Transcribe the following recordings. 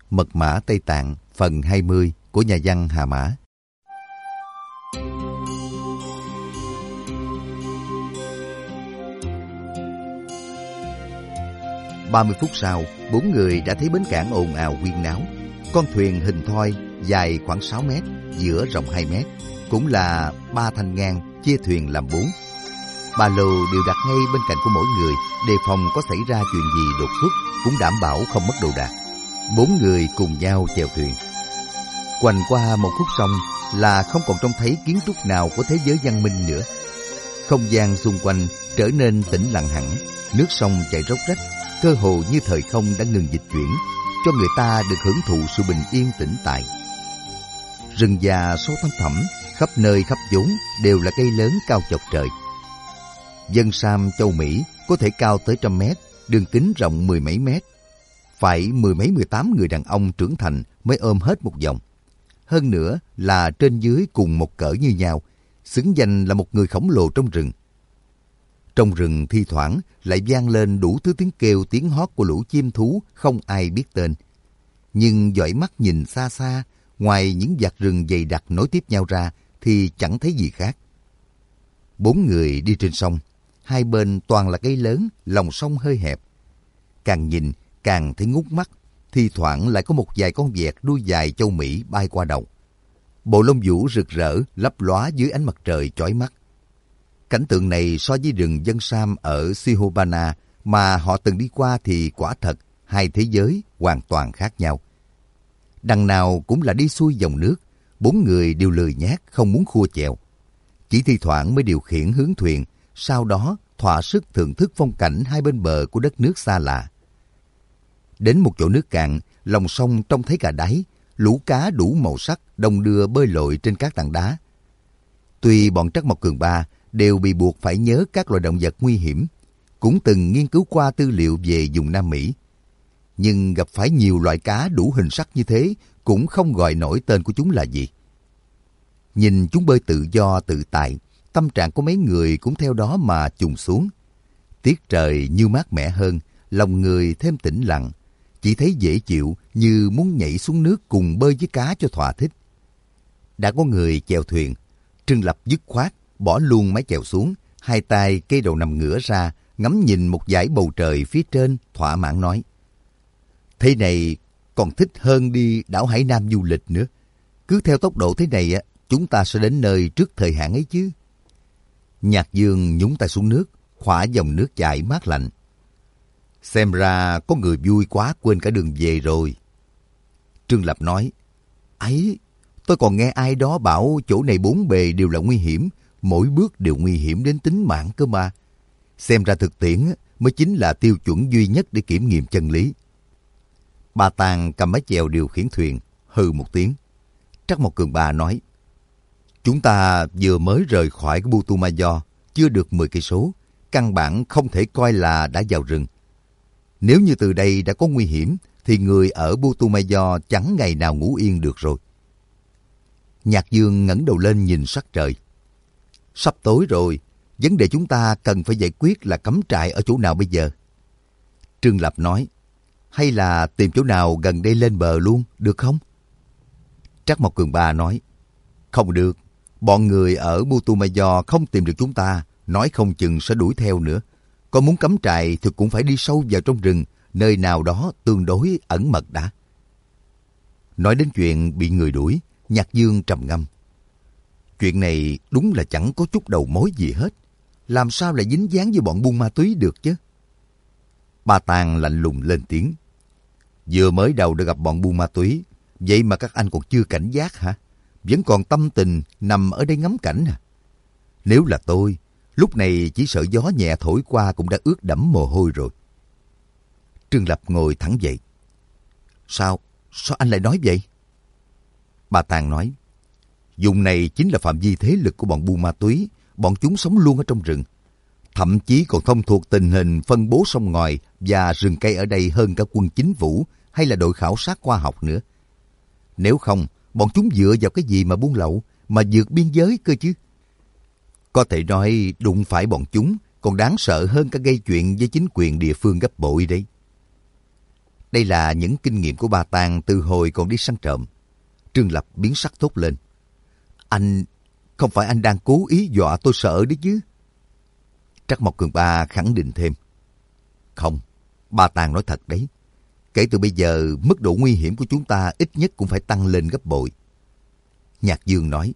Mật mã Tây Tạng phần 20 của nhà văn Hà Mã. Ba mươi phút sau, 4 người đã thấy bến cảng ồn ào huyên náo. Con thuyền hình thoi dài khoảng 6 mét, giữa rộng 2 mét, cũng là 3 thanh ngang, chia thuyền làm 4. Ba lô đều đặt ngay bên cạnh của mỗi người, đề phòng có xảy ra chuyện gì đột xuất, cũng đảm bảo không mất đồ đạc. 4 người cùng nhau chèo thuyền. Quanh qua một khúc sông là không còn trông thấy kiến trúc nào của thế giới văn minh nữa. Không gian xung quanh trở nên tĩnh lặng hẳn, nước sông chảy róc rách, cơ hồ như thời không đã ngừng dịch chuyển, cho người ta được hưởng thụ sự bình yên tĩnh tại. Rừng già sâu thăm thẳm, khắp nơi khắp chốn đều là cây lớn cao chọc trời. Dân Sam châu Mỹ có thể cao tới 100 mét, đường kính rộng 10 mấy mét. Phải 18 người đàn ông trưởng thành mới ôm hết một vòng. Hơn nữa là trên dưới cùng một cỡ như nhau, xứng danh là một người khổng lồ trong rừng. Trong rừng thi thoảng lại vang lên đủ thứ tiếng kêu tiếng hót của lũ chim thú không ai biết tên. Nhưng dõi mắt nhìn xa xa, ngoài những vạt rừng dày đặc nối tiếp nhau ra thì chẳng thấy gì khác. 4 người đi trên sông, hai bên toàn là cây lớn, lòng sông hơi hẹp. Càng nhìn càng thấy ngút mắt, thi thoảng lại có một vài con vẹt đuôi dài châu Mỹ bay qua đầu. Bộ lông vũ rực rỡ, lấp lóa dưới ánh mặt trời chói mắt. Cảnh tượng này so với rừng Dân Sam ở Sihobana mà họ từng đi qua thì quả thật hai thế giới hoàn toàn khác nhau. Đằng nào cũng là đi xuôi dòng nước, 4 người đều lười nhác không muốn khua chèo. Chỉ thi thoảng mới điều khiển hướng thuyền, sau đó thỏa sức thưởng thức phong cảnh hai bên bờ của đất nước xa lạ. Đến một chỗ nước cạn, lòng sông trông thấy cả đáy, lũ cá đủ màu sắc đồng đưa bơi lội trên các tảng đá. Tuy bọn Trắc Mộc Cường Ba đều bị buộc phải nhớ các loài động vật nguy hiểm, cũng từng nghiên cứu qua tư liệu về vùng Nam Mỹ, nhưng gặp phải nhiều loại cá đủ hình sắc như thế cũng không gọi nổi tên của chúng là gì. Nhìn chúng bơi tự do tự tại, tâm trạng của mấy người cũng theo đó mà chùng xuống. Tiết trời như mát mẻ hơn, lòng người thêm tĩnh lặng, chỉ thấy dễ chịu như muốn nhảy xuống nước cùng bơi với cá cho thỏa thích. Đã có người chèo thuyền, Trương Lập dứt khoát bỏ luôn mái chèo xuống, hai tay kê đầu nằm ngửa ra, ngắm nhìn một dải bầu trời phía trên, thỏa mãn nói: thế này còn thích hơn đi đảo Hải Nam du lịch nữa. Cứ theo tốc độ thế này chúng ta sẽ đến nơi trước thời hạn ấy chứ. Nhạc Dương nhúng tay xuống nước, khỏa dòng nước chảy mát lạnh. Xem ra có người vui quá quên cả đường về rồi. Trương Lập nói: ấy, tôi còn nghe ai đó bảo chỗ này bốn bề đều là nguy hiểm, mỗi bước đều nguy hiểm đến tính mạng cơ mà. Xem ra thực tiễn mới chính là tiêu chuẩn duy nhất để kiểm nghiệm chân lý. Ba Tàng cầm mái chèo điều khiển thuyền, hừ một tiếng. Trắc Mộc Cường Ba nói: chúng ta vừa mới rời khỏi cái Putumayo, chưa được 10 cây số, căn bản không thể coi là đã vào rừng. Nếu như từ đây đã có nguy hiểm, thì người ở Putumayo chẳng ngày nào ngủ yên được rồi. Nhạc Dương ngẩng đầu lên nhìn sắc trời. Sắp tối rồi, vấn đề chúng ta cần phải giải quyết là cắm trại ở chỗ nào bây giờ? Trương Lập nói: hay là tìm chỗ nào gần đây lên bờ luôn, được không? Trắc Mộc Cường Ba nói: không được, bọn người ở Putumayo không tìm được chúng ta, nói không chừng sẽ đuổi theo nữa. Còn muốn cắm trại thì cũng phải đi sâu vào trong rừng, nơi nào đó tương đối ẩn mật đã. Nói đến chuyện bị người đuổi, Nhạc Dương trầm ngâm. Chuyện này đúng là chẳng có chút đầu mối gì hết. Làm sao lại dính dáng với bọn buôn ma túy được chứ? Ba Tàng lạnh lùng lên tiếng: vừa mới đầu đã gặp bọn buôn ma túy, vậy mà các anh còn chưa cảnh giác hả? Vẫn còn tâm tình nằm ở đây ngắm cảnh à? Nếu là tôi, lúc này chỉ sợ gió nhẹ thổi qua cũng đã ướt đẫm mồ hôi rồi. Trương Lập ngồi thẳng dậy. Sao anh lại nói vậy? Ba Tàng nói: vùng này chính là phạm vi thế lực của bọn buôn ma túy, bọn chúng sống luôn ở trong rừng. Thậm chí còn thông thuộc tình hình phân bố sông ngòi và rừng cây ở đây hơn cả quân chính phủ hay là đội khảo sát khoa học nữa. Nếu không, bọn chúng dựa vào cái gì mà buôn lậu, mà vượt biên giới cơ chứ? Có thể nói đụng phải bọn chúng còn đáng sợ hơn cả gây chuyện với chính quyền địa phương gấp bội đấy. Đây là những kinh nghiệm của Ba Tàng từ hồi còn đi săn trộm. Trương Lập biến sắc thốt lên. Không phải anh đang cố ý dọa tôi sợ đấy chứ? Trắc Mộc Cường Ba khẳng định thêm. Không, Ba Tàng nói thật đấy. Kể từ bây giờ, mức độ nguy hiểm của chúng ta ít nhất cũng phải tăng lên gấp bội. Nhạc Dương nói.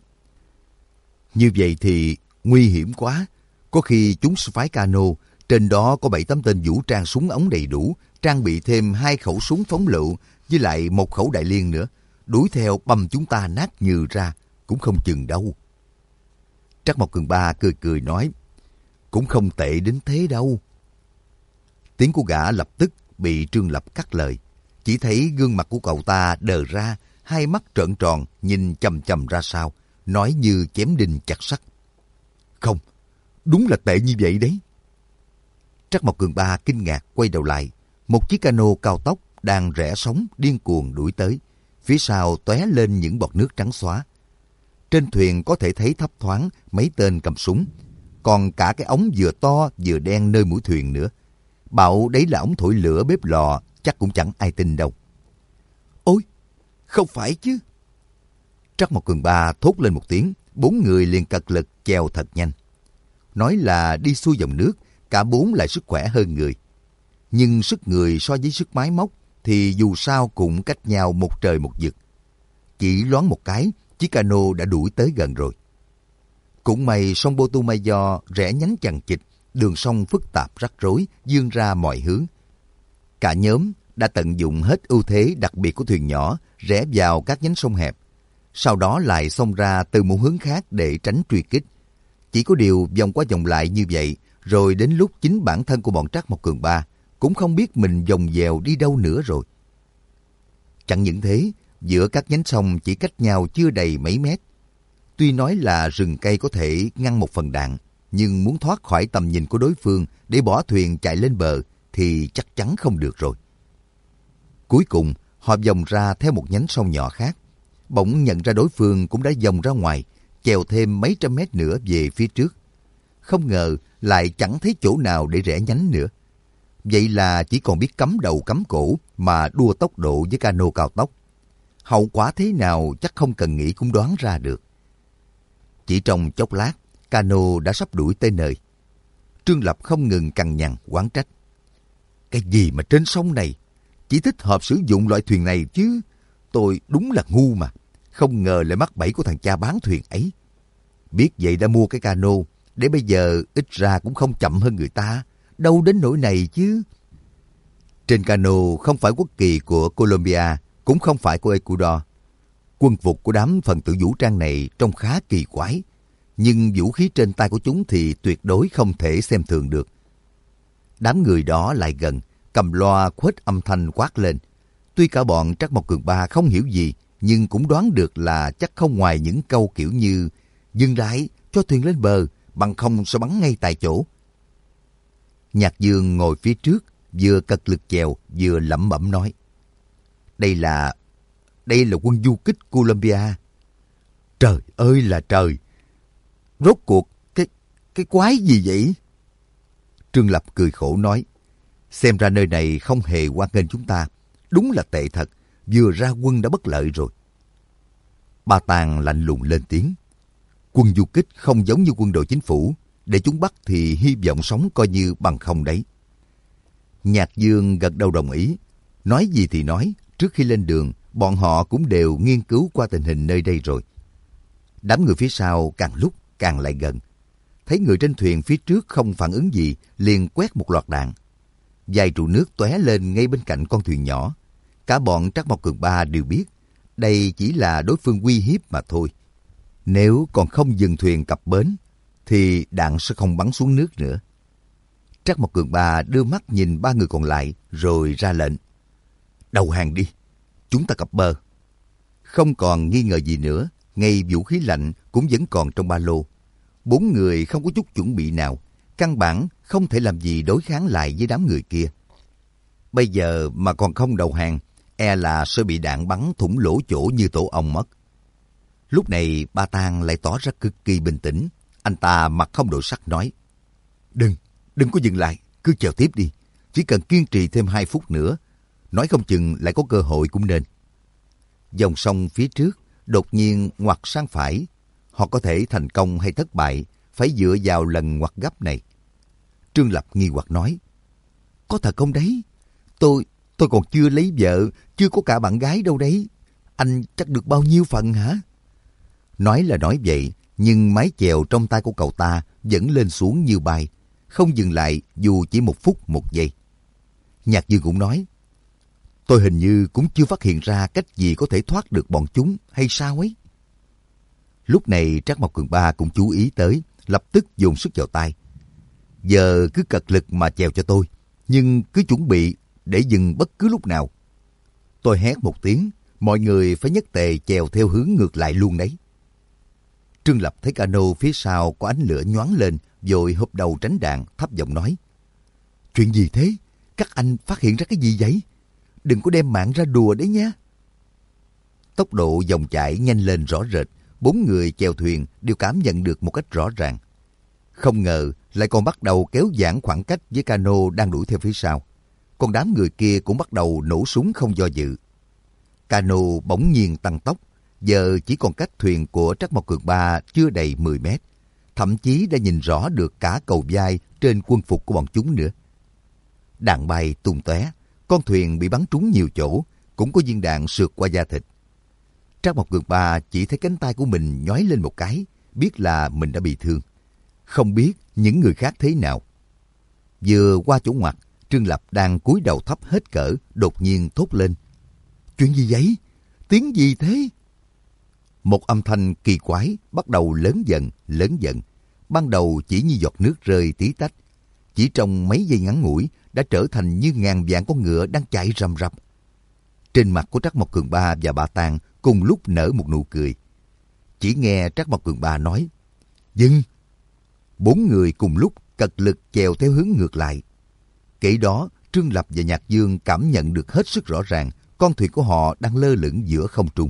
Như vậy thì nguy hiểm quá. Có khi chúng sẽ phái cano, trên đó có 7-8 tên vũ trang súng ống đầy đủ, trang bị thêm 2 khẩu súng phóng lựu với lại 1 khẩu đại liên nữa. Đuổi theo băm chúng ta nát nhừ ra, cũng không chừng đâu. Trắc Mộc Cường Ba cười cười nói. Cũng không tệ đến thế đâu. Tiếng của gã lập tức bị Trương Lập cắt lời. Chỉ thấy gương mặt của cậu ta đờ ra, hai mắt trợn tròn, nhìn chằm chằm ra sau, nói như chém đinh chặt sắt. Không, đúng là tệ như vậy đấy. Trắc Mộc Cường Ba kinh ngạc quay đầu lại. Một chiếc cano cao tốc đang rẽ sóng điên cuồng đuổi tới. Phía sau tóe lên những bọt nước trắng xóa. Trên thuyền có thể thấy thấp thoáng mấy tên cầm súng. Còn cả cái ống vừa to vừa đen nơi mũi thuyền nữa. Bảo đấy là ống thổi lửa bếp lò, chắc cũng chẳng ai tin đâu. Ôi, không phải chứ. Trắc Mộc Cường Ba thốt lên một tiếng, 4 người liền cật lực chèo thật nhanh. Nói là đi xuôi dòng nước, cả 4 lại sức khỏe hơn người. Nhưng sức người so với sức máy móc thì dù sao cũng cách nhau một trời một vực. Chỉ loáng một cái, chiếc cano đã đuổi tới gần rồi. Cũng may sông Putumayo rẽ nhánh chằng chịt, đường sông phức tạp rắc rối, vươn ra mọi hướng. Cả nhóm đã tận dụng hết ưu thế đặc biệt của thuyền nhỏ, rẽ vào các nhánh sông hẹp. Sau đó lại xông ra từ một hướng khác để tránh truy kích. Chỉ có điều vòng qua vòng lại như vậy, rồi đến lúc chính bản thân của bọn Trắc Mộc Cường Ba cũng không biết mình vòng vèo đi đâu nữa rồi. Chẳng những thế, giữa các nhánh sông chỉ cách nhau chưa đầy mấy mét. Tuy nói là rừng cây có thể ngăn một phần đạn, nhưng muốn thoát khỏi tầm nhìn của đối phương để bỏ thuyền chạy lên bờ thì chắc chắn không được rồi. Cuối cùng, họ vòng ra theo một nhánh sông nhỏ khác. Bỗng nhận ra đối phương cũng đã vòng ra ngoài, chèo thêm mấy trăm mét nữa về phía trước. Không ngờ lại chẳng thấy chỗ nào để rẽ nhánh nữa. Vậy là chỉ còn biết cắm đầu cắm cổ mà đua tốc độ với cano cao tốc. Hậu quả thế nào chắc không cần nghĩ cũng đoán ra được. Chỉ trong chốc lát, cano đã sắp đuổi tới nơi. Trương Lập không ngừng cằn nhằn oán trách. Cái gì mà trên sông này chỉ thích hợp sử dụng loại thuyền này chứ? Tôi đúng là ngu mà. Không ngờ lại mắc bẫy của thằng cha bán thuyền ấy. Biết vậy đã mua cái cano, để bây giờ ít ra cũng không chậm hơn người ta. Đâu đến nỗi này chứ. Trên cano không phải quốc kỳ của Colombia, cũng không phải của Ecuador. Quân phục của đám phần tử vũ trang này trông khá kỳ quái. Nhưng vũ khí trên tay của chúng thì tuyệt đối không thể xem thường được. Đám người đó lại gần, cầm loa khuếch âm thanh quát lên. Tuy cả bọn Trắc Mộc Cường Ba không hiểu gì, nhưng cũng đoán được là chắc không ngoài những câu kiểu như dừng lại, cho thuyền lên bờ, bằng không sẽ bắn ngay tại chỗ. Nhạc Dương ngồi phía trước, vừa cật lực chèo, vừa lẩm bẩm nói. Đây là quân du kích Colombia. Trời ơi là trời! Rốt cuộc, cái quái gì vậy? Trương Lập cười khổ nói. Xem ra nơi này không hề hoan nghênh chúng ta. Đúng là tệ thật, vừa ra quân đã bất lợi rồi. Ba Tàng lạnh lùng lên tiếng. Quân du kích không giống như quân đội chính phủ. Để chúng bắt thì hy vọng sống coi như bằng không đấy. Nhạc Dương gật đầu đồng ý. Nói gì thì nói, trước khi lên đường, bọn họ cũng đều nghiên cứu qua tình hình nơi đây rồi. Đám người phía sau càng lúc càng lại gần. Thấy người trên thuyền phía trước không phản ứng gì, liền quét một loạt đạn. Vài trụ nước tóe lên ngay bên cạnh con thuyền nhỏ. Cả bọn Trắc Mộc Cường Ba đều biết, đây chỉ là đối phương uy hiếp mà thôi. Nếu còn không dừng thuyền cập bến, thì đạn sẽ không bắn xuống nước nữa. Trắc Mộc Cường Ba đưa mắt nhìn 3 người còn lại, rồi ra lệnh. Đầu hàng đi, chúng ta cập bờ. Không còn nghi ngờ gì nữa, ngay vũ khí lạnh cũng vẫn còn trong ba lô. 4 người không có chút chuẩn bị nào, căn bản không thể làm gì đối kháng lại với đám người kia. Bây giờ mà còn không đầu hàng, e là sẽ bị đạn bắn thủng lỗ chỗ như tổ ong mất. Lúc này Ba Tàng lại tỏ ra cực kỳ bình tĩnh. Anh ta mặt không đổi sắc nói. Đừng có dừng lại, cứ chèo tiếp đi. Chỉ cần kiên trì thêm 2 phút nữa, nói không chừng lại có cơ hội cũng nên. Dòng sông phía trước đột nhiên ngoặt sang phải. Họ có thể thành công hay thất bại phải dựa vào lần ngoặt gấp này. Trương Lập nghi hoặc nói, có thật không đấy? Tôi còn chưa lấy vợ, chưa có cả bạn gái đâu đấy. Anh chắc được bao nhiêu phần hả? Nói là nói vậy, nhưng mái chèo trong tay của cậu ta vẫn lên xuống như bay, không dừng lại dù chỉ 1 phút 1 giây. Nhạc Dương cũng nói, tôi hình như cũng chưa phát hiện ra cách gì có thể thoát được bọn chúng hay sao ấy. Lúc này Trác Mộc Cường Ba cũng chú ý tới, lập tức dồn sức vào tay. Giờ cứ cật lực mà chèo cho tôi, nhưng cứ chuẩn bị để dừng bất cứ lúc nào. Tôi hét một tiếng, mọi người phải nhất tề chèo theo hướng ngược lại luôn đấy. Trương Lập thấy cano phía sau có ánh lửa nhoáng lên, vội hụp đầu tránh đạn, thấp giọng nói, chuyện gì thế? Các anh phát hiện ra cái gì vậy? Đừng có đem mạng ra đùa đấy nhé. Tốc độ dòng chảy nhanh lên rõ rệt, 4 người chèo thuyền đều cảm nhận được một cách rõ ràng. Không ngờ lại còn bắt đầu kéo giãn khoảng cách với cano đang đuổi theo phía sau. Còn đám người kia cũng bắt đầu nổ súng không do dự. Cano bỗng nhiên tăng tốc, giờ chỉ còn cách thuyền của Trác Mộc Cường Ba chưa đầy 10 mét. Thậm chí đã nhìn rõ được cả cầu vai trên quân phục của bọn chúng nữa. Đạn bay tung tóe, con thuyền bị bắn trúng nhiều chỗ, cũng có viên đạn sượt qua da thịt. Trác Mộc Cường Ba chỉ thấy cánh tay của mình nhói lên một cái, biết là mình đã bị thương. Không biết những người khác thế nào. Vừa qua chỗ ngoặt, Trương Lập đang cúi đầu thấp hết cỡ, đột nhiên thốt lên, chuyện gì vậy? Tiếng gì thế? Một âm thanh kỳ quái bắt đầu lớn dần, lớn dần. Ban đầu chỉ như giọt nước rơi tí tách. Chỉ trong mấy giây ngắn ngủi đã trở thành như ngàn vạn con ngựa đang chạy rầm rập. Trên mặt của Trác Mộc Cường Ba và Ba Tàng cùng lúc nở một nụ cười. Chỉ nghe Trác Mộc Cường Ba nói, dừng! 4 người cùng lúc cật lực chèo theo hướng ngược lại. Kể đó, Trương Lập và Nhạc Dương cảm nhận được hết sức rõ ràng con thuyền của họ đang lơ lửng giữa không trung.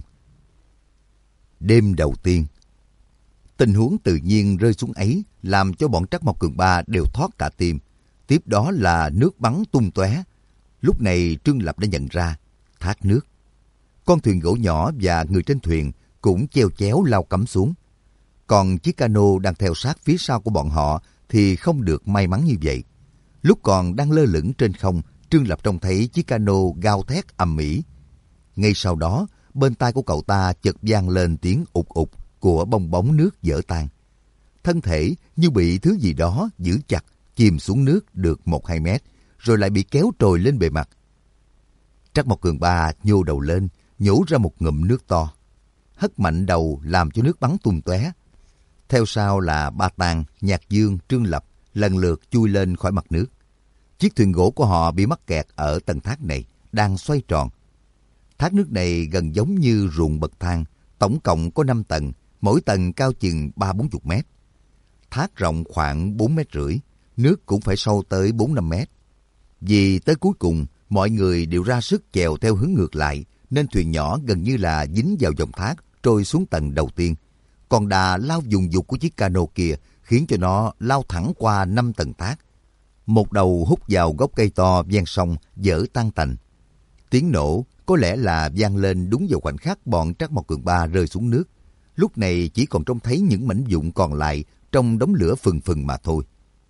Đêm đầu tiên, tình huống tự nhiên rơi xuống ấy làm cho bọn Trác Mộc Cường Ba đều thoát cả tim. Tiếp đó là nước bắn tung tóe. Lúc này Trương Lập đã nhận ra thác nước. Con thuyền gỗ nhỏ và người trên thuyền cũng chèo chéo lao cắm xuống. Còn chiếc cano đang theo sát phía sau của bọn họ thì không được may mắn như vậy. Lúc còn đang lơ lửng trên không, Trương Lập trông thấy chiếc cano gào thét ầm ĩ. Ngay sau đó, bên tai của cậu ta chợt vang lên tiếng ụt ụt của bong bóng nước vỡ tan. Thân thể như bị thứ gì đó giữ chặt, chìm xuống nước được 1-2 mét, rồi lại bị kéo trồi lên bề mặt. Trác Mộc Cường Ba nhô đầu lên, nhổ ra một ngụm nước to. Hất mạnh đầu làm cho nước bắn tung tóe. Theo sau là Ba Tàng, Nhạc Dương, Trương Lập lần lượt chui lên khỏi mặt nước. Chiếc thuyền gỗ của họ bị mắc kẹt ở tầng thác này, đang xoay tròn. Thác nước này gần giống như ruộng bậc thang, tổng cộng có 5 tầng, mỗi tầng cao chừng 30-40 mét. Thác rộng khoảng 4,5 mét, nước cũng phải sâu tới 4-5 mét. Vì tới cuối cùng, mọi người đều ra sức chèo theo hướng ngược lại, nên thuyền nhỏ gần như là dính vào dòng thác, trôi xuống tầng đầu tiên. Còn đà lao dùng dục của chiếc cano kia khiến cho nó lao thẳng qua 5 tầng thác. Một đầu hút vào gốc cây to ven sông vỡ tan tành. Tiếng nổ có lẽ là vang lên đúng vào khoảnh khắc bọn Trác Mộc Cường Ba rơi xuống nước. Lúc này chỉ còn trông thấy những mảnh vụn còn lại trong đống lửa phừng phừng mà thôi.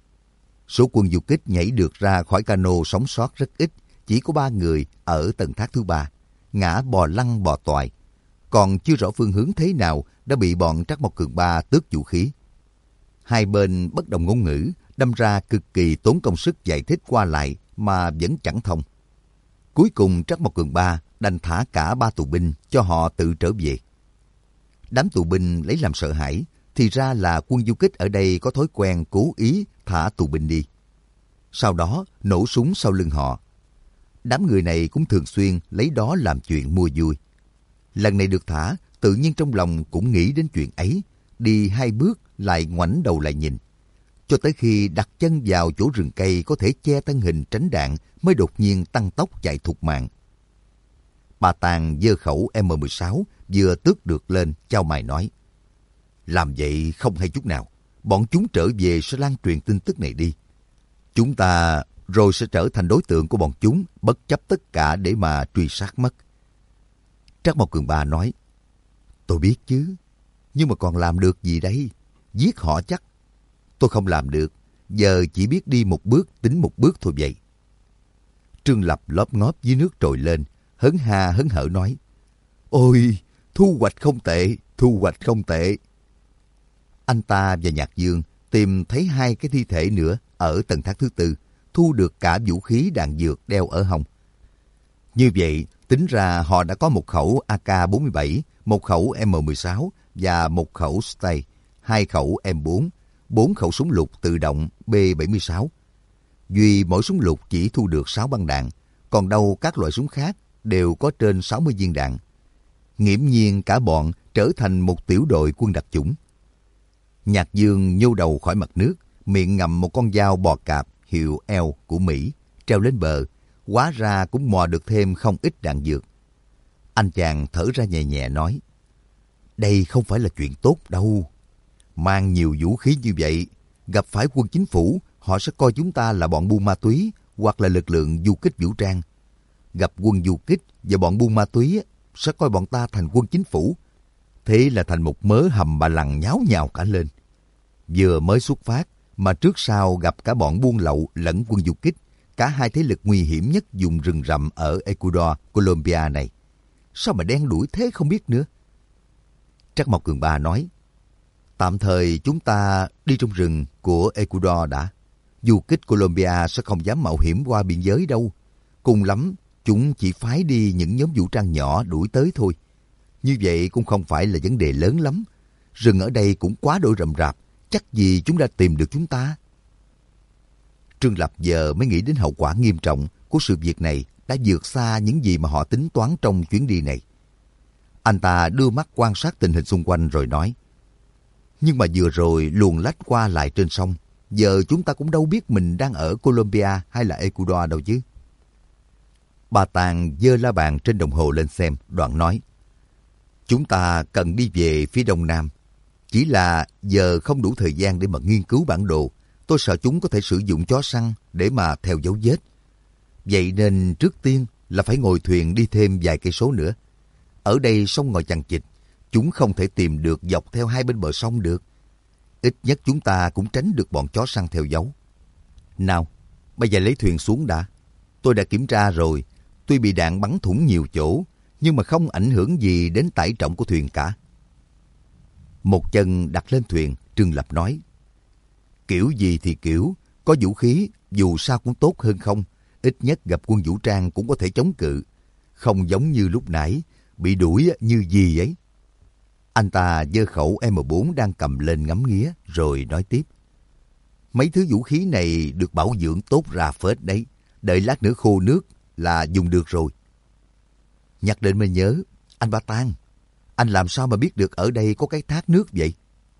Số quân du kích nhảy được ra khỏi cano sống sót rất ít, chỉ có 3 người ở tầng thác thứ 3, ngã bò lăn bò toài. Còn chưa rõ phương hướng thế nào đã bị bọn Trác Mộc Cường Ba tước vũ khí. Hai bên bất đồng ngôn ngữ, đâm ra cực kỳ tốn công sức giải thích qua lại mà vẫn chẳng thông. Cuối cùng Trác Mộc Cường Ba đành thả cả 3 tù binh cho họ tự trở về. Đám tù binh lấy làm sợ hãi, thì ra là quân du kích ở đây có thói quen cố ý thả tù binh đi. Sau đó nổ súng sau lưng họ. Đám người này cũng thường xuyên lấy đó làm chuyện mua vui. Lần này được thả, tự nhiên trong lòng cũng nghĩ đến chuyện ấy, đi 2 bước lại ngoảnh đầu lại nhìn. Cho tới khi đặt chân vào chỗ rừng cây có thể che thân hình tránh đạn mới đột nhiên tăng tốc chạy thục mạng. Bà Tàng giơ khẩu M16 vừa tước được lên, chau mày nói, làm vậy không hay chút nào, bọn chúng trở về sẽ lan truyền tin tức này đi. Chúng ta rồi sẽ trở thành đối tượng của bọn chúng, bất chấp tất cả để mà truy sát mất. Trác Mộc Cường Ba nói, tôi biết chứ, nhưng mà còn làm được gì đây? Giết họ chắc. Tôi không làm được, giờ chỉ biết đi một bước tính một bước thôi vậy. Trương Lập lóp ngóp dưới nước trồi lên, hớn ha hớn hở nói, ôi, thu hoạch không tệ, thu hoạch không tệ. Anh ta và Nhạc Dương tìm thấy 2 cái thi thể nữa ở tầng tháp thứ 4, thu được cả vũ khí đạn dược đeo ở hông. Như vậy, tính ra họ đã có một khẩu AK-47, một khẩu M16 và một khẩu Stay, 2 khẩu M4, 4 khẩu súng lục tự động B76. Duy mỗi súng lục chỉ thu được 6 băng đạn, còn đâu các loại súng khác đều có trên 60 viên đạn. Nghiễm nhiên cả bọn trở thành một tiểu đội quân đặc chủng. Nhạc Dương nhô đầu khỏi mặt nước, miệng ngậm một con dao bò cạp hiệu L của Mỹ, treo lên bờ, hóa ra cũng mò được thêm không ít đạn dược. Anh chàng thở ra nhẹ nhẹ nói, đây không phải là chuyện tốt đâu. Mang nhiều vũ khí như vậy, gặp phải quân chính phủ, họ sẽ coi chúng ta là bọn buôn ma túy hoặc là lực lượng du kích vũ trang. Gặp quân du kích và bọn buôn ma túy, sẽ coi bọn ta thành quân chính phủ. Thế là thành một mớ hầm bà lằn nháo nhào cả lên. Vừa mới xuất phát, mà trước sau gặp cả bọn buôn lậu lẫn quân du kích, cả 2 thế lực nguy hiểm nhất vùng rừng rậm ở Ecuador, Colombia này. Sao mà đen đuổi thế không biết nữa. Trác Mộc Cường Ba nói, tạm thời chúng ta đi trong rừng của Ecuador đã. Du kích Colombia sẽ không dám mạo hiểm qua biên giới đâu. Cùng lắm, chúng chỉ phái đi những nhóm vũ trang nhỏ đuổi tới thôi. Như vậy cũng không phải là vấn đề lớn lắm. Rừng ở đây cũng quá đỗi rậm rạp, chắc gì chúng đã tìm được chúng ta. Trương Lập giờ mới nghĩ đến hậu quả nghiêm trọng của sự việc này đã vượt xa những gì mà họ tính toán trong chuyến đi này. Anh ta đưa mắt quan sát tình hình xung quanh rồi nói, nhưng mà vừa rồi luồn lách qua lại trên sông, giờ chúng ta cũng đâu biết mình đang ở Colombia hay là Ecuador đâu chứ. Bà Tàng giơ la bàn trên đồng hồ lên xem, đoạn nói, chúng ta cần đi về phía đông nam. Chỉ là giờ không đủ thời gian để mà nghiên cứu bản đồ. Tôi sợ chúng có thể sử dụng chó săn để mà theo dấu vết. Vậy nên trước tiên là phải ngồi thuyền đi thêm vài cây số nữa. Ở đây sông ngòi chằng chịt, chúng không thể tìm được dọc theo 2 bên bờ sông được. Ít nhất chúng ta cũng tránh được bọn chó săn theo dấu. Nào, bây giờ lấy thuyền xuống đã. Tôi đã kiểm tra rồi, tuy bị đạn bắn thủng nhiều chỗ, nhưng mà không ảnh hưởng gì đến tải trọng của thuyền cả. Một chân đặt lên thuyền, Trương Lập nói, kiểu gì thì kiểu, có vũ khí dù sao cũng tốt hơn không. Ít nhất gặp quân vũ trang cũng có thể chống cự. Không giống như lúc nãy, bị đuổi như gì ấy. Anh ta giơ khẩu M4 đang cầm lên ngắm nghía, rồi nói tiếp. Mấy thứ vũ khí này được bảo dưỡng tốt ra phết đấy. Đợi lát nữa khô nước là dùng được rồi. Nhắc đến mới nhớ, anh Ba Tang, anh làm sao mà biết được ở đây có cái thác nước vậy?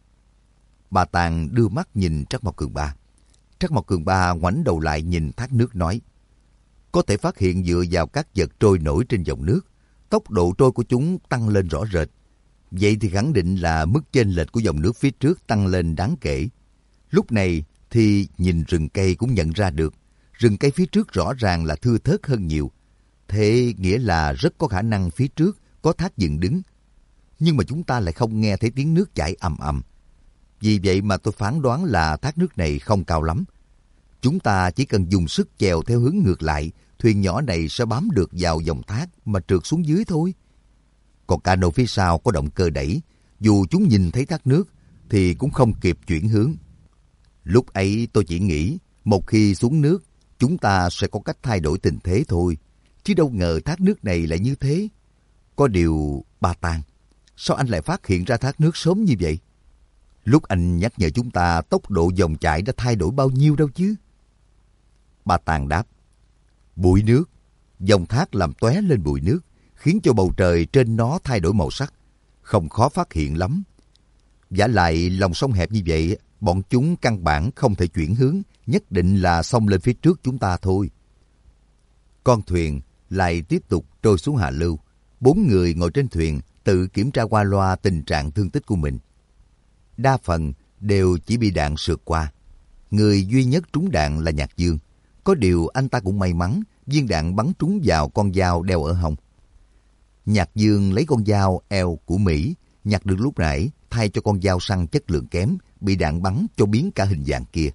Bà Tàng đưa mắt nhìn Trác Mộc Cường Ba. Trác Mộc Cường Ba ngoảnh đầu lại nhìn thác nước nói, có thể phát hiện dựa vào các vật trôi nổi trên dòng nước, tốc độ trôi của chúng tăng lên rõ rệt. Vậy thì khẳng định là mức chênh lệch của dòng nước phía trước tăng lên đáng kể. Lúc này thì nhìn rừng cây cũng nhận ra được, rừng cây phía trước rõ ràng là thưa thớt hơn nhiều. Thế nghĩa là rất có khả năng phía trước có thác dựng đứng. Nhưng mà chúng ta lại không nghe thấy tiếng nước chảy ầm ầm. Vì vậy mà tôi phán đoán là thác nước này không cao lắm. Chúng ta chỉ cần dùng sức chèo theo hướng ngược lại, thuyền nhỏ này sẽ bám được vào dòng thác mà trượt xuống dưới thôi. Còn cano phía sau có động cơ đẩy, dù chúng nhìn thấy thác nước thì cũng không kịp chuyển hướng. Lúc ấy tôi chỉ nghĩ, một khi xuống nước, chúng ta sẽ có cách thay đổi tình thế thôi. Chứ đâu ngờ thác nước này lại như thế. Có điều, Ba Tang, sao anh lại phát hiện ra thác nước sớm như vậy? Lúc anh nhắc nhở chúng ta tốc độ dòng chảy đã thay đổi bao nhiêu đâu chứ? Ba Tang đáp, bụi nước. Dòng thác làm tóe lên bụi nước, khiến cho bầu trời trên nó thay đổi màu sắc. Không khó phát hiện lắm. Vả lại lòng sông hẹp như vậy, bọn chúng căn bản không thể chuyển hướng, nhất định là xông lên phía trước chúng ta thôi. Con thuyền lại tiếp tục trôi xuống hạ lưu. 4 người ngồi trên thuyền tự kiểm tra qua loa tình trạng thương tích của mình. Đa phần đều chỉ bị đạn sượt qua. Người duy nhất trúng đạn là Nhạc Dương. Có điều anh ta cũng may mắn, viên đạn bắn trúng vào con dao đeo ở hông. Nhạc Dương lấy con dao eo của Mỹ, nhặt được lúc nãy, thay cho con dao săn chất lượng kém, bị đạn bắn cho biến cả hình dạng kia.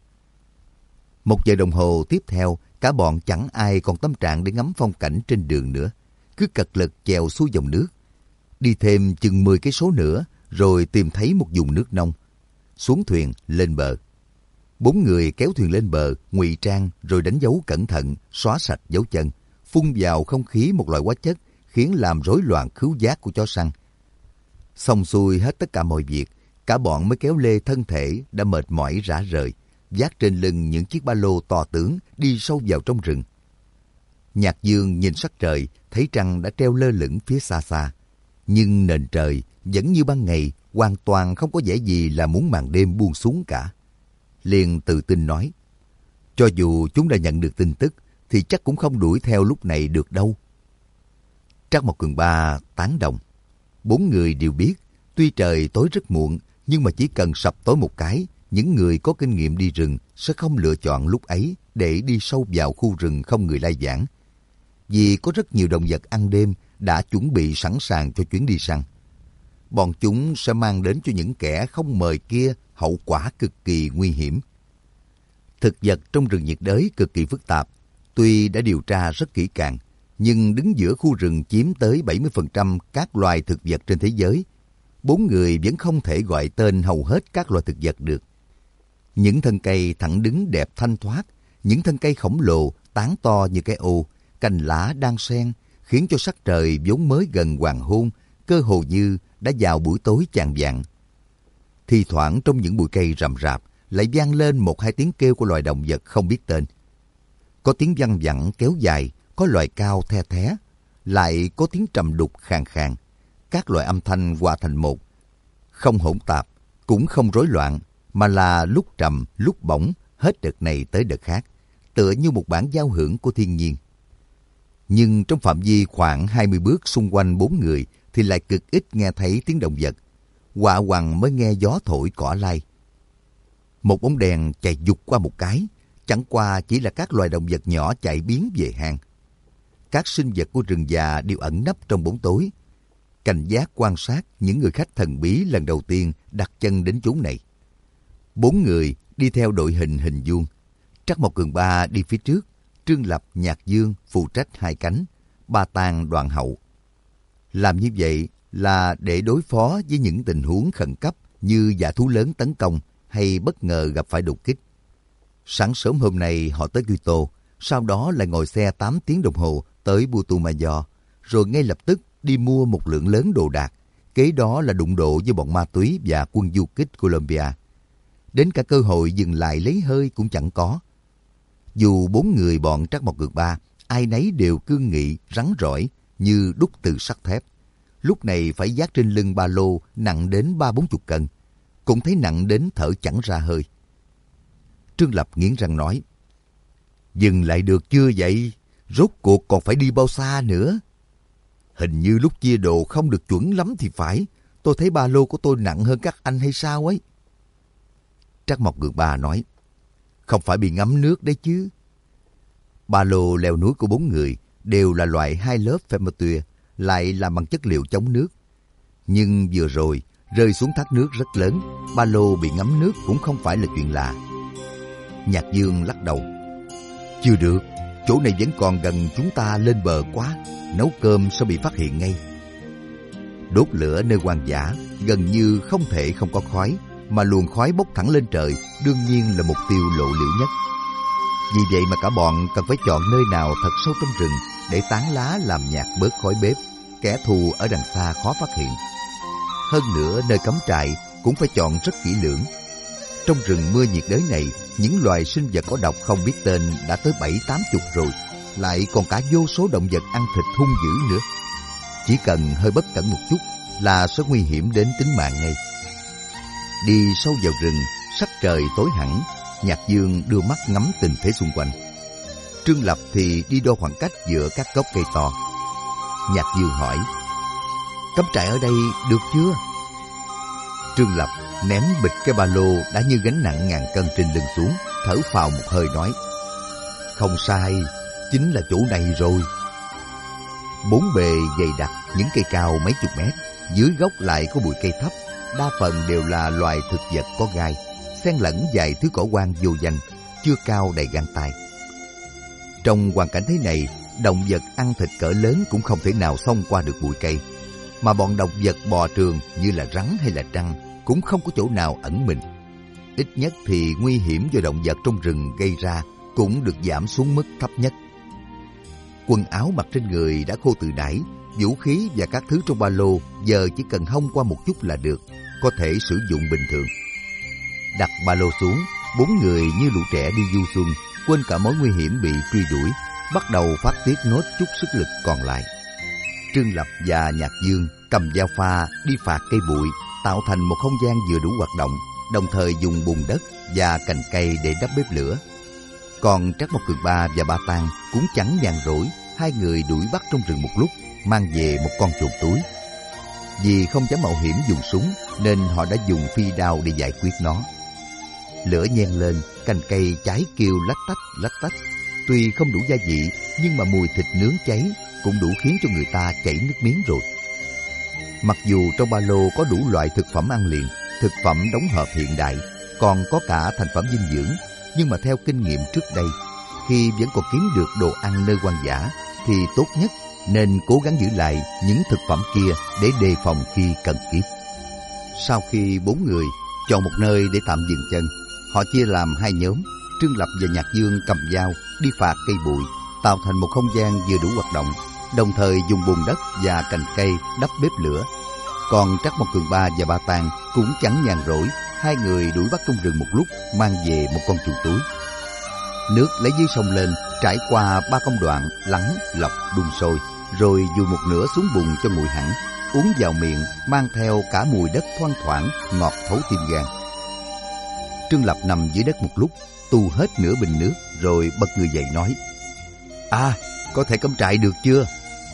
1 giờ đồng hồ tiếp theo, cả bọn chẳng ai còn tâm trạng để ngắm phong cảnh trên đường nữa, cứ cật lực chèo xuôi dòng nước. Đi thêm chừng 10 cây số nữa, rồi tìm thấy một vùng nước nông. Xuống thuyền, lên bờ. 4 người kéo thuyền lên bờ, ngụy trang rồi đánh dấu cẩn thận, xóa sạch dấu chân, phun vào không khí một loại hóa chất khiến làm rối loạn khứu giác của chó săn. Xong xuôi hết tất cả mọi việc, cả bọn mới kéo lê thân thể đã mệt mỏi rã rời, vác trên lưng những chiếc ba lô to tướng đi sâu vào trong rừng. Nhạc Dương nhìn sắc trời, thấy trăng đã treo lơ lửng phía xa xa. Nhưng nền trời vẫn như ban ngày, hoàn toàn không có vẻ gì là muốn màn đêm buông xuống cả. Liền tự tin nói, cho dù chúng đã nhận được tin tức, thì chắc cũng không đuổi theo lúc này được đâu. Trắc Mộc Cường Ba tán đồng. 4 người đều biết, tuy trời tối rất muộn, nhưng mà chỉ cần sập tối một cái, những người có kinh nghiệm đi rừng sẽ không lựa chọn lúc ấy để đi sâu vào khu rừng không người lai vãng. Vì có rất nhiều động vật ăn đêm đã chuẩn bị sẵn sàng cho chuyến đi săn. Bọn chúng sẽ mang đến cho những kẻ không mời kia hậu quả cực kỳ nguy hiểm. Thực vật trong rừng nhiệt đới cực kỳ phức tạp. Tuy đã điều tra rất kỹ càng, nhưng đứng giữa khu rừng chiếm tới 70% các loài thực vật trên thế giới, 4 người vẫn không thể gọi tên hầu hết các loài thực vật được. Những thân cây thẳng đứng đẹp thanh thoát, những thân cây khổng lồ tán to như cái ô, cành lá đan xen, khiến cho sắc trời vốn mới gần hoàng hôn, cơ hồ như đã vào buổi tối chạng vạng. Thi thoảng trong những bụi cây rậm rạp lại vang lên 1-2 tiếng kêu của loài động vật không biết tên. Có tiếng văng vẳng kéo dài, có loài cao the thé, lại có tiếng trầm đục khàn khàn. Các loại âm thanh hòa thành một, không hỗn tạp, cũng không rối loạn, mà là lúc trầm, lúc bổng, hết đợt này tới đợt khác, tựa như một bản giao hưởng của thiên nhiên. Nhưng trong phạm vi khoảng 20 bước xung quanh 4 người thì lại cực ít nghe thấy tiếng động vật. Quạ quằn mới nghe gió thổi cỏ lay. Một bóng đèn chạy vụt qua một cái, chẳng qua chỉ là các loài động vật nhỏ chạy biến về hang. Các sinh vật của rừng già đều ẩn nấp trong bóng tối, cảnh giác quan sát những người khách thần bí lần đầu tiên đặt chân đến chốn này. 4 người đi theo đội hình hình vuông. Trắc Mộc Cường Ba đi phía trước, Trương Lập, Nhạc Dương phụ trách 2 cánh, Ba Tang đoàn hậu. Làm như vậy là để đối phó với những tình huống khẩn cấp như dã thú lớn tấn công hay bất ngờ gặp phải đột kích. Sáng sớm hôm nay họ tới Quito, sau đó lại ngồi xe 8 tiếng đồng hồ tới Putumayo, rồi ngay lập tức đi mua một lượng lớn đồ đạc. Kế đó là đụng độ với bọn ma túy và quân du kích Colombia. Đến cả cơ hội dừng lại lấy hơi cũng chẳng có. Dù 4 người bọn Trắc Mộc Cường Ba, ai nấy đều cương nghị, rắn rỏi, như đúc từ sắt thép. Lúc này phải vác trên lưng ba lô nặng đến 30-40 cân, cũng thấy nặng đến thở chẳng ra hơi. Trương Lập nghiến răng nói, dừng lại được chưa vậy? Rốt cuộc còn phải đi bao xa nữa? Hình như lúc chia đồ không được chuẩn lắm thì phải. Tôi thấy ba lô của tôi nặng hơn các anh hay sao ấy? Trắc Mộc Cường Ba nói, không phải bị ngấm nước đấy chứ. Ba lô leo núi của 4 người đều là loại 2 lớp Fermeture, lại làm bằng chất liệu chống nước. Nhưng vừa rồi, rơi xuống thác nước rất lớn, ba lô bị ngấm nước cũng không phải là chuyện lạ. Nhạc Dương lắc đầu, chưa được, chỗ này vẫn còn gần chúng ta lên bờ quá, nấu cơm sẽ bị phát hiện ngay. Đốt lửa nơi hoang dã, gần như không thể không có khói, mà luồng khói bốc thẳng lên trời đương nhiên là mục tiêu lộ liễu nhất. Vì vậy mà cả bọn cần phải chọn nơi nào thật sâu trong rừng để tán lá làm nhạt bớt khói bếp, kẻ thù ở đằng xa khó phát hiện. Hơn nữa, nơi cắm trại cũng phải chọn rất kỹ lưỡng. Trong rừng mưa nhiệt đới này, những loài sinh vật có độc không biết tên đã tới 70-80 rồi, lại còn cả vô số động vật ăn thịt hung dữ nữa. Chỉ cần hơi bất cẩn một chút là sẽ nguy hiểm đến tính mạng ngay. Đi sâu vào rừng, sắc trời tối hẳn, Nhạc Dương đưa mắt ngắm tình thế xung quanh. Trương Lập thì đi đo khoảng cách giữa các gốc cây to. Nhạc Dương hỏi, cắm trại ở đây được chưa? Trương Lập ném bịch cái ba lô đã như gánh nặng ngàn cân trên lưng xuống, thở phào một hơi nói, Không sai, chính là chỗ này rồi. Bốn bề dày đặc những cây cao mấy chục mét, dưới gốc lại có bụi cây thấp, đa phần đều là loài thực vật có gai, xen lẫn vài thứ cỏ hoang vô danh, chưa cao đầy gang tay. Trong hoàn cảnh thế này, động vật ăn thịt cỡ lớn cũng không thể nào xông qua được bụi cây, mà bọn động vật bò trường như là rắn hay là trăng cũng không có chỗ nào ẩn mình. Ít nhất thì nguy hiểm do động vật trong rừng gây ra cũng được giảm xuống mức thấp nhất. Quần áo mặc trên người đã khô từ nãy, vũ khí và các thứ trong ba lô giờ chỉ cần hong qua một chút là được, có thể sử dụng bình thường. Đặt ba lô xuống, bốn người như lũ trẻ đi du xuân, quên cả mối nguy hiểm bị truy đuổi, bắt đầu phát tiết nốt chút sức lực còn lại. Trương Lập và Nhạc Dương cầm dao pha đi phạt cây bụi, tạo thành một không gian vừa đủ hoạt động, đồng thời dùng bùn đất và cành cây để đắp bếp lửa. Còn Trác Mộc Cường Ba và Ba Tang cũng chẳng nhàn rỗi, hai người đuổi bắt trong rừng một lúc, mang về một con chuột túi. Vì không dám mạo hiểm dùng súng, nên họ đã dùng phi đao để giải quyết nó. Lửa nhen lên, cành cây cháy kêu lách tách. Tuy không đủ gia vị, nhưng mà mùi thịt nướng cháy cũng đủ khiến cho người ta chảy nước miếng rồi. Mặc dù trong ba lô có đủ loại thực phẩm ăn liền, thực phẩm đóng hộp hiện đại, còn có cả thành phẩm dinh dưỡng, nhưng mà theo kinh nghiệm trước đây, khi vẫn còn kiếm được đồ ăn nơi hoang dã, thì tốt nhất nên cố gắng giữ lại những thực phẩm kia để đề phòng khi cần kiếp. Sau khi bốn người chọn một nơi để tạm dừng chân, họ chia làm hai nhóm. Trương Lập và Nhạc Dương cầm dao đi phạt cây bụi, tạo thành một không gian vừa đủ hoạt động, đồng thời dùng bùn đất và cành cây đắp bếp lửa. Còn Trác Mộc Cường Ba và Ba Tang cũng chẳng nhàn rỗi, hai người đuổi bắt trong rừng một lúc, mang về một con chuột túi. Nước lấy dưới sông lên, trải qua 3 công đoạn lắng, lọc, đun sôi, rồi vùi một nửa xuống bùn cho nguội hẳn, uống vào miệng mang theo cả mùi đất thoang thoảng, ngọt thấu tim gan. Trương Lập nằm dưới đất một lúc, tu hết nửa bình nước, rồi bật người dậy nói: có thể cắm trại được chưa?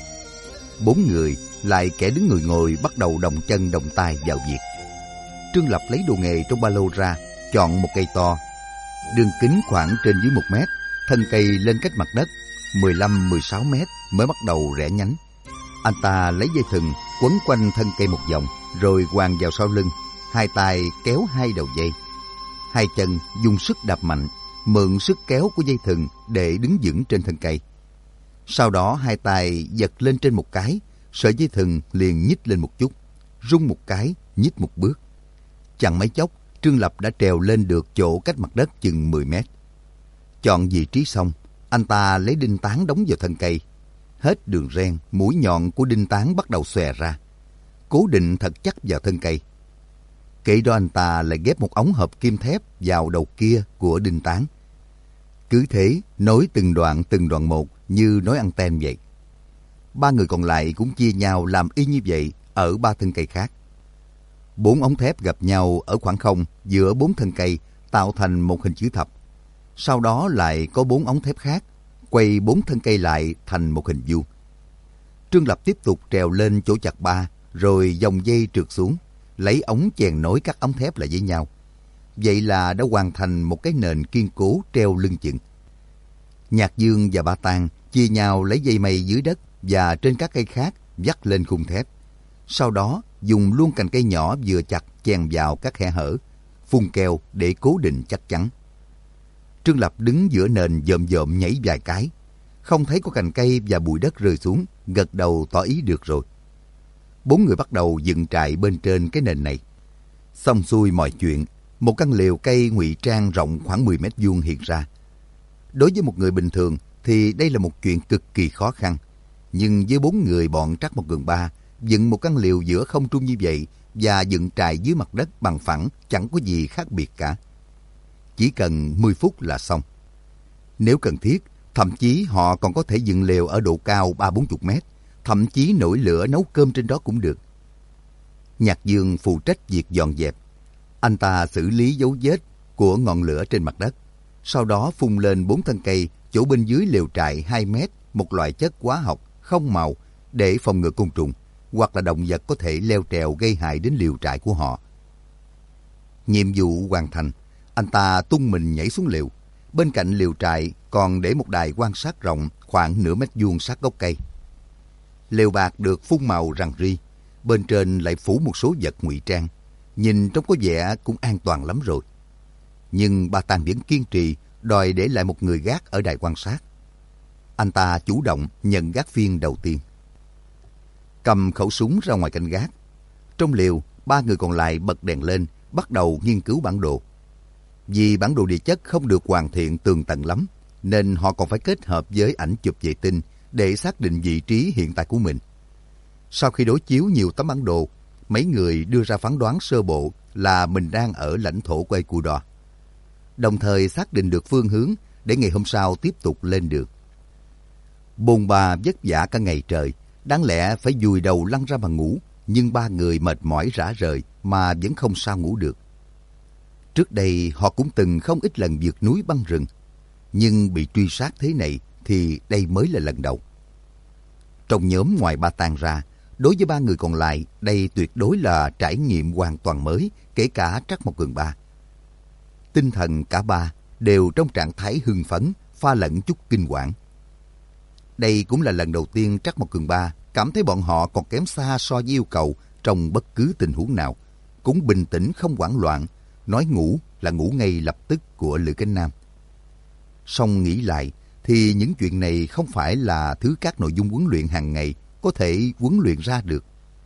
Bốn người lại kẻ đứng người ngồi bắt đầu đồng chân đồng tay vào việc. Trương Lập lấy đồ nghề trong ba lô ra, chọn một cây to, đường kính khoảng trên dưới 1 mét, thân cây lên cách mặt đất 15-16 mét mới bắt đầu rẽ nhánh. Anh ta lấy dây thừng quấn quanh thân cây một vòng, rồi quàng vào sau lưng, hai tay kéo hai đầu dây, hai chân dùng sức đạp mạnh, mượn sức kéo của dây thừng để đứng vững trên thân cây. Sau đó hai tay giật lên trên một cái, sợi dây thừng liền nhích lên một chút, rung một cái, nhích một bước. Chẳng mấy chốc, Trương Lập đã trèo lên được chỗ cách mặt đất chừng 10 mét. Chọn vị trí xong, anh ta lấy đinh tán đóng vào thân cây. Hết đường ren, mũi nhọn của đinh tán bắt đầu xòe ra, cố định thật chắc vào thân cây. Kể đó anh ta lại ghép một ống hợp kim thép vào đầu kia của đinh tán. Cứ thế, nối từng đoạn một như nối anten vậy. Ba người còn lại cũng chia nhau làm y như vậy ở 3 thân cây khác. 4 ống thép gặp nhau ở khoảng không giữa 4 thân cây, tạo thành một hình chữ thập. Sau đó lại có 4 ống thép khác, quay 4 thân cây lại thành một hình vuông. Trương Lập tiếp tục trèo lên chỗ chặt ba, rồi dòng dây trượt xuống, lấy ống chèn nối các ống thép lại với nhau. Vậy là đã hoàn thành một cái nền kiên cố treo lưng chừng. Nhạc Dương và Ba Tang chia nhau lấy dây mây dưới đất và trên các cây khác vắt lên khung thép. Sau đó dùng luôn cành cây nhỏ vừa chặt chèn vào các khe hở, phun keo để cố định chắc chắn. Trương Lập đứng giữa nền dòm dòm nhảy vài cái, không thấy có cành cây và bụi đất rơi xuống, gật đầu tỏ ý được rồi. 4 người bắt đầu dựng trại bên trên cái nền này. Xong xuôi mọi chuyện, một căn lều cây ngụy trang rộng khoảng 10 mét vuông hiện ra. Đối với một người bình thường thì đây là một chuyện cực kỳ khó khăn, nhưng với 4 người bọn Trác Mộc Cường Ba, dựng một căn lều giữa không trung như vậy và dựng trại dưới mặt đất bằng phẳng chẳng có gì khác biệt cả. Chỉ cần 10 phút là xong. Nếu cần thiết, thậm chí họ còn có thể dựng lều ở độ cao 30-40 mét, thậm chí nổi lửa nấu cơm trên đó cũng được. Nhạc Dương phụ trách việc dọn dẹp. Anh ta xử lý dấu vết của ngọn lửa trên mặt đất, sau đó phun lên 4 thân cây chỗ bên dưới lều trại 2 mét một loại chất hóa học không màu để phòng ngừa côn trùng hoặc là động vật có thể leo trèo gây hại đến lều trại của họ. Nhiệm vụ hoàn thành, anh ta tung mình nhảy xuống lều. Bên cạnh lều trại còn để một đài quan sát rộng khoảng nửa mét vuông sát gốc cây. Lều bạt được phun màu rằn ri, bên trên lại phủ một số vật ngụy trang, nhìn trông có vẻ cũng an toàn lắm rồi. Nhưng Ba Tàng vẫn kiên trì đòi để lại một người gác ở đài quan sát. Anh ta chủ động nhận gác phiên đầu tiên. Cầm khẩu súng ra ngoài canh gác. Trong lều, 3 người còn lại bật đèn lên, bắt đầu nghiên cứu bản đồ. Vì bản đồ địa chất không được hoàn thiện tường tận lắm, nên họ còn phải kết hợp với ảnh chụp vệ tinh để xác định vị trí hiện tại của mình. Sau khi đối chiếu nhiều tấm bản đồ, mấy người đưa ra phán đoán sơ bộ là mình đang ở lãnh thổ của Ecuador, đồng thời xác định được phương hướng để ngày hôm sau tiếp tục lên đường. Bồn bà vất vả cả ngày trời, đáng lẽ phải vùi đầu lăn ra mà ngủ, nhưng 3 người mệt mỏi rã rời mà vẫn không sao ngủ được. Trước đây họ cũng từng không ít lần vượt núi băng rừng, nhưng bị truy sát thế này thì đây mới là lần đầu. Trong nhóm ngoài Ba Tàng ra, đối với 3 người còn lại, đây tuyệt đối là trải nghiệm hoàn toàn mới, kể cả Trắc Mộc Cường Ba. Tinh thần cả ba đều trong trạng thái hưng phấn, pha lẫn chút kinh quản. Đây cũng là lần đầu tiên Trắc Mộc Cường Ba cảm thấy bọn họ còn kém xa so với yêu cầu trong bất cứ tình huống nào, cũng bình tĩnh không hoảng loạn, nói ngủ là ngủ ngay lập tức của Lữ Cánh Nam. Song nghĩ lại thì những chuyện này không phải là thứ các nội dung huấn luyện hàng ngày có thể huấn luyện ra được.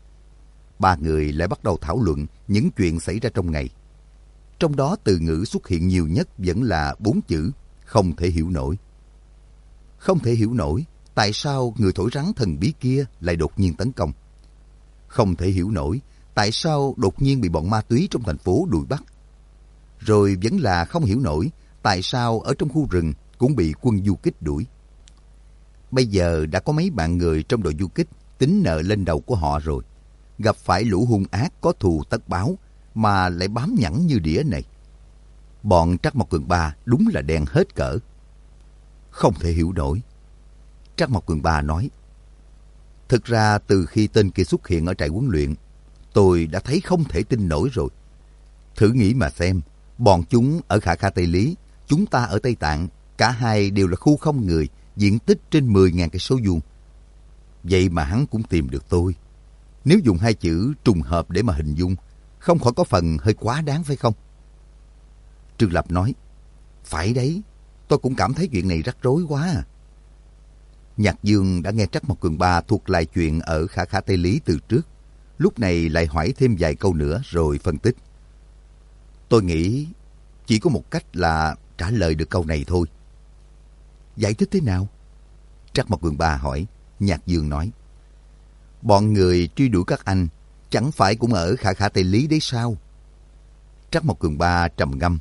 3 người lại bắt đầu thảo luận những chuyện xảy ra trong ngày. Trong đó từ ngữ xuất hiện nhiều nhất vẫn là 4 chữ không thể hiểu nổi. Không thể hiểu nổi tại sao người thổi rắn thần bí kia lại đột nhiên tấn công. Không thể hiểu nổi tại sao đột nhiên bị bọn ma túy trong thành phố đuổi bắt. Rồi vẫn là không hiểu nổi tại sao ở trong khu rừng cũng bị quân du kích đuổi. Bây giờ đã có mấy bạn người trong đội du kích tính nợ lên đầu của họ rồi. Gặp phải lũ hung ác có thù tất báo mà lại bám nhẵn như đĩa này. Bọn Trắc Mộc Cường Ba đúng là đen hết cỡ. Không thể hiểu nổi. Trắc Mộc Cường Ba nói, thực ra từ khi tên kia xuất hiện ở trại huấn luyện, tôi đã thấy không thể tin nổi rồi. Thử nghĩ mà xem, bọn chúng ở Khả Kha Tây Lý, chúng ta ở Tây Tạng, cả hai đều là khu không người, diện tích trên 10.000 cây số vuông. Vậy mà hắn cũng tìm được tôi. Nếu dùng 2 chữ trùng hợp để mà hình dung, không khỏi có phần hơi quá đáng phải không? Trương Lập nói, phải đấy, tôi cũng cảm thấy chuyện này rắc rối quá à. Nhạc Dương đã nghe Trắc Mộc Cường Ba thuật lại chuyện ở Khả Khả Tây Lý từ trước, lúc này lại hỏi thêm vài câu nữa rồi phân tích. Tôi nghĩ chỉ có một cách là trả lời được câu này thôi. Giải thích thế nào? Trắc Mộc Cường Ba hỏi. Nhạc Dương nói, bọn người truy đuổi các anh chẳng phải cũng ở Khả Khả Tây Lý đấy sao? Trắc Mộc Cường Ba trầm ngâm.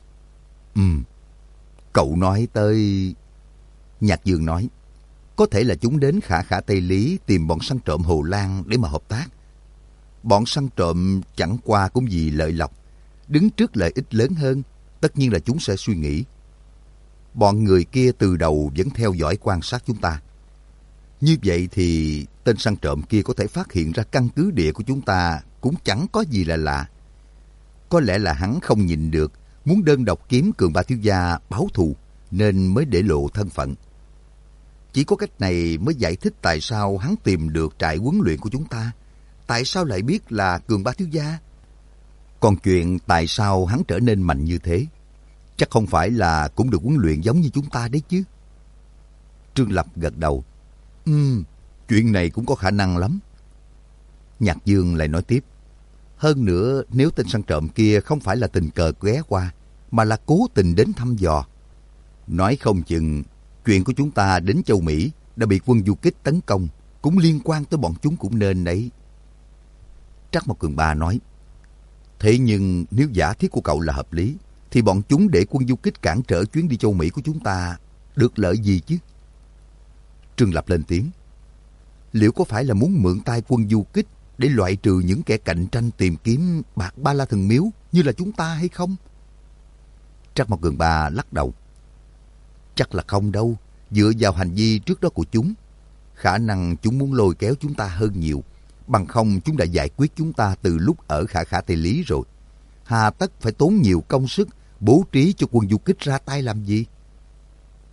Cậu nói tới... Nhạc Dương nói, có thể là chúng đến Khả Khả Tây Lý tìm bọn săn trộm Hồ Lan để mà hợp tác. Bọn săn trộm chẳng qua cũng vì lợi lộc, đứng trước lợi ích lớn hơn, tất nhiên là chúng sẽ suy nghĩ. Bọn người kia từ đầu vẫn theo dõi quan sát chúng ta. Như vậy thì tên săn trộm kia có thể phát hiện ra căn cứ địa của chúng ta cũng chẳng có gì là lạ. Có lẽ là hắn không nhịn được, muốn đơn độc kiếm Cường Ba thiếu gia báo thù, nên mới để lộ thân phận. Chỉ có cách này mới giải thích tại sao hắn tìm được trại huấn luyện của chúng ta. Tại sao lại biết là Cường Ba thiếu gia? Còn chuyện tại sao hắn trở nên mạnh như thế, chắc không phải là cũng được huấn luyện giống như chúng ta đấy chứ? Trương Lập gật đầu. Chuyện này cũng có khả năng lắm. Nhạc Dương lại nói tiếp. Hơn nữa, nếu tên săn trộm kia không phải là tình cờ ghé qua, mà là cố tình đến thăm dò, nói không chừng chuyện của chúng ta đến châu Mỹ đã bị quân du kích tấn công cũng liên quan tới bọn chúng cũng nên đấy. Trắc Mộc Cường Ba nói, thế nhưng nếu giả thiết của cậu là hợp lý, thì bọn chúng để quân du kích cản trở chuyến đi châu Mỹ của chúng ta được lợi gì chứ? Trương Lập lên tiếng, liệu có phải là muốn mượn tay quân du kích để loại trừ những kẻ cạnh tranh tìm kiếm bạc ba la thần miếu như là chúng ta hay không? Trắc Mộc Cường Ba lắc đầu. Chắc là không đâu, dựa vào hành vi trước đó của chúng, khả năng chúng muốn lôi kéo chúng ta hơn nhiều, bằng không chúng đã giải quyết chúng ta từ lúc ở Khả Khả Tây Lý rồi. Hà tất phải tốn nhiều công sức bố trí cho quân du kích ra tay làm gì?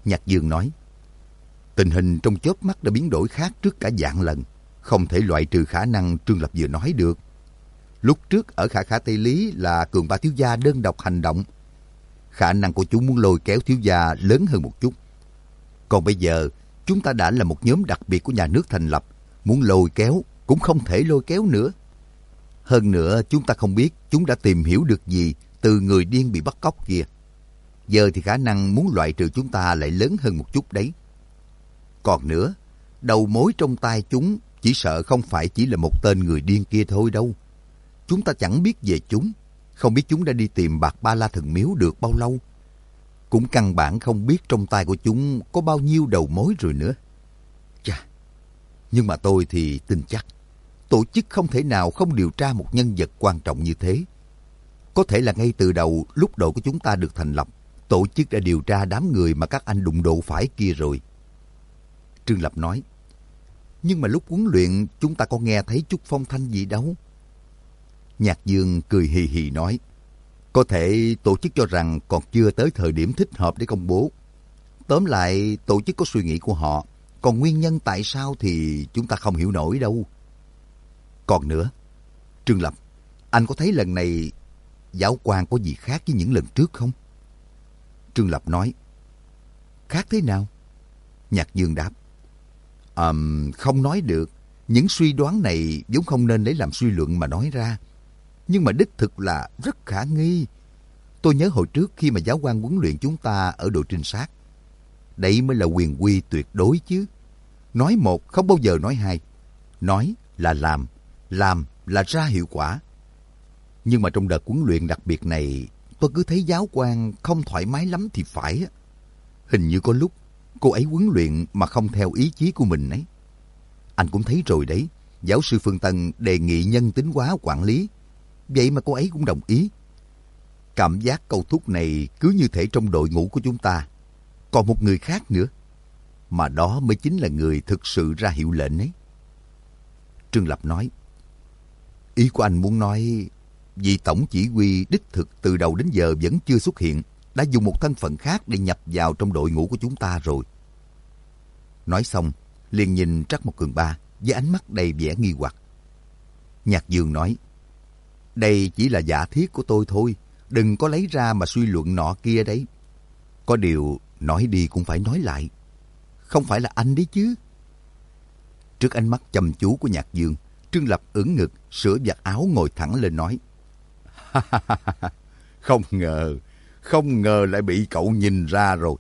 Nhạc Dương nói, tình hình trong chớp mắt đã biến đổi khác trước cả vạn lần. Không thể loại trừ khả năng Trương Lập vừa nói được. Lúc trước ở Khả Khả Tây Lý là Cường Ba thiếu gia đơn độc hành động. Khả năng của chúng muốn lôi kéo thiếu gia lớn hơn một chút. Còn bây giờ, chúng ta đã là một nhóm đặc biệt của nhà nước thành lập. Muốn lôi kéo cũng không thể lôi kéo nữa. Hơn nữa, chúng ta không biết chúng đã tìm hiểu được gì từ người điên bị bắt cóc kia. Giờ thì khả năng muốn loại trừ chúng ta lại lớn hơn một chút đấy. Còn nữa, đầu mối trong tay chúng chỉ sợ không phải chỉ là một tên người điên kia thôi đâu. Chúng ta chẳng biết về chúng, không biết chúng đã đi tìm Bạc Ba La Thần Miếu được bao lâu. Cũng căn bản không biết trong tay của chúng có bao nhiêu đầu mối rồi nữa. Chà, nhưng mà tôi thì tin chắc, tổ chức không thể nào không điều tra một nhân vật quan trọng như thế. Có thể là ngay từ đầu lúc đội của chúng ta được thành lập, tổ chức đã điều tra đám người mà các anh đụng độ phải kia rồi. Trương Lập nói, nhưng mà lúc huấn luyện chúng ta có nghe thấy chút phong thanh gì đâu. Nhạc Dương cười hì hì nói, có thể tổ chức cho rằng còn chưa tới thời điểm thích hợp để công bố. Tóm lại, tổ chức có suy nghĩ của họ, còn nguyên nhân tại sao thì chúng ta không hiểu nổi đâu. Còn nữa, Trương Lập, anh có thấy lần này giáo quan có gì khác với những lần trước không? Trương Lập nói, khác thế nào? Nhạc Dương đáp, không nói được. Những suy đoán này vốn không nên lấy làm suy luận mà nói ra. Nhưng mà đích thực là rất khả nghi. Tôi nhớ hồi trước khi mà giáo quan huấn luyện chúng ta ở đội trinh sát. Đây mới là quyền quy tuyệt đối chứ. Nói một không bao giờ nói hai. Nói là làm là ra hiệu quả. Nhưng mà trong đợt huấn luyện đặc biệt này, tôi cứ thấy giáo quan không thoải mái lắm thì phải. Hình như có lúc cô ấy huấn luyện mà không theo ý chí của mình ấy. Anh cũng thấy rồi đấy, giáo sư Phương Tân đề nghị nhân tính hóa quản lý. Vậy mà cô ấy cũng đồng ý. Cảm giác câu thúc này cứ như thể trong đội ngũ của chúng ta còn một người khác nữa. Mà đó mới chính là người thực sự ra hiệu lệnh ấy. Trương Lập nói, ý của anh muốn nói vị tổng chỉ huy đích thực từ đầu đến giờ vẫn chưa xuất hiện, đã dùng một thân phận khác để nhập vào trong đội ngũ của chúng ta rồi. Nói xong, liền nhìn Trắc Mộc Cường Ba với ánh mắt đầy vẻ nghi hoặc. Nhạc Dương nói, đây chỉ là giả thiết của tôi thôi, đừng có lấy ra mà suy luận nọ kia đấy. Có điều nói đi cũng phải nói lại, không phải là anh đấy chứ. Trước ánh mắt chăm chú của Nhạc Dương, Trương Lập ưỡn ngực, sửa vạt áo ngồi thẳng lên nói, không ngờ lại bị cậu nhìn ra rồi.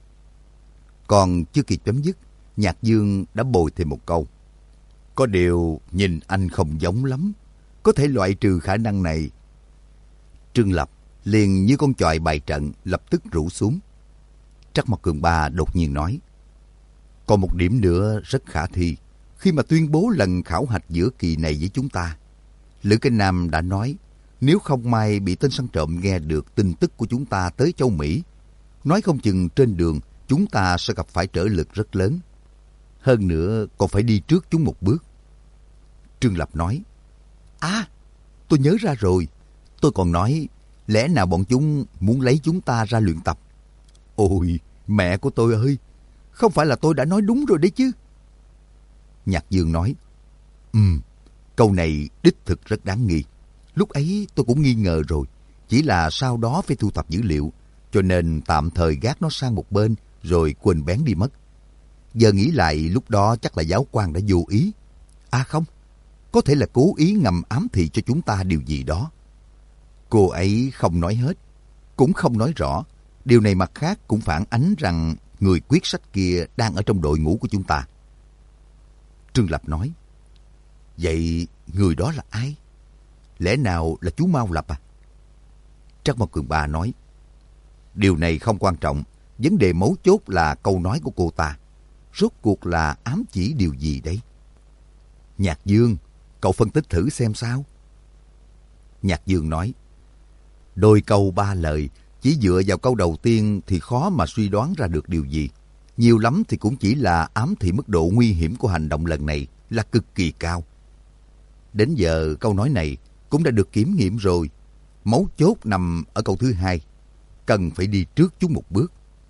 Còn chưa kịp chấm dứt, Nhạc Dương đã bồi thêm một câu, có điều nhìn anh không giống lắm, có thể loại trừ khả năng này. Trương Lập liền như con chọi bày trận, lập tức rũ xuống. Trắc Mộc Cường Ba đột nhiên nói, còn một điểm nữa rất khả thi. Khi mà tuyên bố lần khảo hạch giữa kỳ này với chúng ta, Lữ Kinh Nam đã nói, nếu không may bị tên săn trộm nghe được tin tức của chúng ta tới châu Mỹ, nói không chừng trên đường chúng ta sẽ gặp phải trở lực rất lớn. Hơn nữa còn phải đi trước chúng một bước. Trương Lập nói, tôi nhớ ra rồi. Tôi còn nói, lẽ nào bọn chúng muốn lấy chúng ta ra luyện tập? Ôi, mẹ của tôi ơi, không phải là tôi đã nói đúng rồi đấy chứ? Nhạc Dương nói, câu này đích thực rất đáng nghi. Lúc ấy tôi cũng nghi ngờ rồi, chỉ là sau đó phải thu thập dữ liệu, cho nên tạm thời gác nó sang một bên rồi quên bén đi mất. Giờ nghĩ lại lúc đó chắc là giáo quan đã vô ý. Không, có thể là cố ý ngầm ám thị cho chúng ta điều gì đó. Cô ấy không nói hết, cũng không nói rõ. Điều này mặt khác cũng phản ánh rằng người quyết sách kia đang ở trong đội ngũ của chúng ta. Trương Lập nói, vậy người đó là ai? Lẽ nào là chú Mao Lập à? Trắc Mộc Cường Ba nói, điều này không quan trọng. Vấn đề mấu chốt là câu nói của cô ta. Rốt cuộc là ám chỉ điều gì đấy? Nhạc Dương, cậu phân tích thử xem sao. Nhạc Dương nói, đôi câu ba lời, chỉ dựa vào câu đầu tiên thì khó mà suy đoán ra được điều gì. Nhiều lắm thì cũng chỉ là ám thị mức độ nguy hiểm của hành động lần này là cực kỳ cao. Đến giờ câu nói này cũng đã được kiểm nghiệm rồi. Mấu chốt nằm ở câu thứ hai, cần phải đi trước chúng một bước.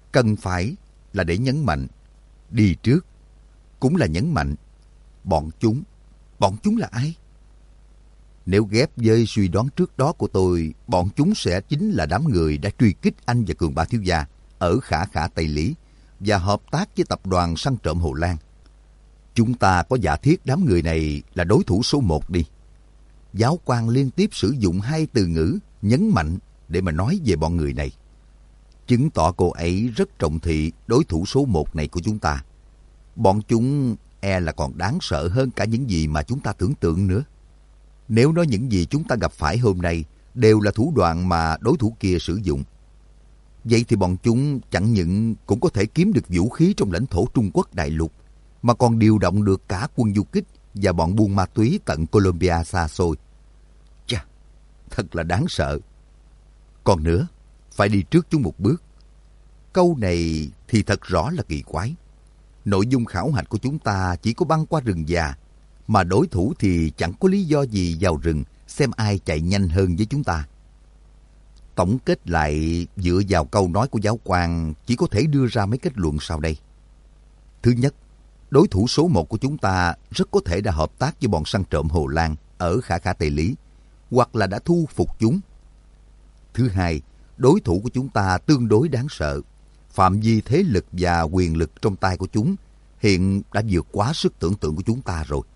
cần phải là để nhấn mạnh. Đi trước cũng là nhấn mạnh. Bọn chúng là ai? Nếu ghép với suy đoán trước đó của tôi, bọn chúng sẽ chính là đám người đã truy kích anh và Cường Ba thiếu gia ở Khả Khả Tây Lý và hợp tác với tập đoàn săn trộm Hồ Lan. Chúng ta có giả thiết đám người này là đối thủ số 1 đi. Giáo quan liên tiếp sử dụng 2 từ ngữ nhấn mạnh để mà nói về bọn người này. Chứng tỏ cô ấy rất trọng thị đối thủ số 1 này của chúng ta. Bọn chúng e là còn đáng sợ hơn cả những gì mà chúng ta tưởng tượng nữa. Nếu nói những gì chúng ta gặp phải hôm nay đều là thủ đoạn mà đối thủ kia sử dụng, vậy thì bọn chúng chẳng những cũng có thể kiếm được vũ khí trong lãnh thổ Trung Quốc đại lục, mà còn điều động được cả quân du kích và bọn buôn ma túy tận Colombia xa xôi. Chà, thật là đáng sợ. Còn nữa, phải đi trước chúng một bước. Câu này thì thật rõ là kỳ quái. Nội dung khảo hạch của chúng ta chỉ có băng qua rừng già, mà đối thủ thì chẳng có lý do gì vào rừng xem ai chạy nhanh hơn với chúng ta. Tổng kết lại dựa vào câu nói của giáo quan chỉ có thể đưa ra mấy kết luận sau đây. Thứ nhất, đối thủ số 1 của chúng ta rất có thể đã hợp tác với bọn săn trộm Hồ Lan ở Khả Khả Tây Lý, hoặc là đã thu phục chúng. Thứ hai, đối thủ của chúng ta tương đối đáng sợ. Phạm vi thế lực và quyền lực trong tay của chúng hiện đã vượt quá sức tưởng tượng của chúng ta rồi.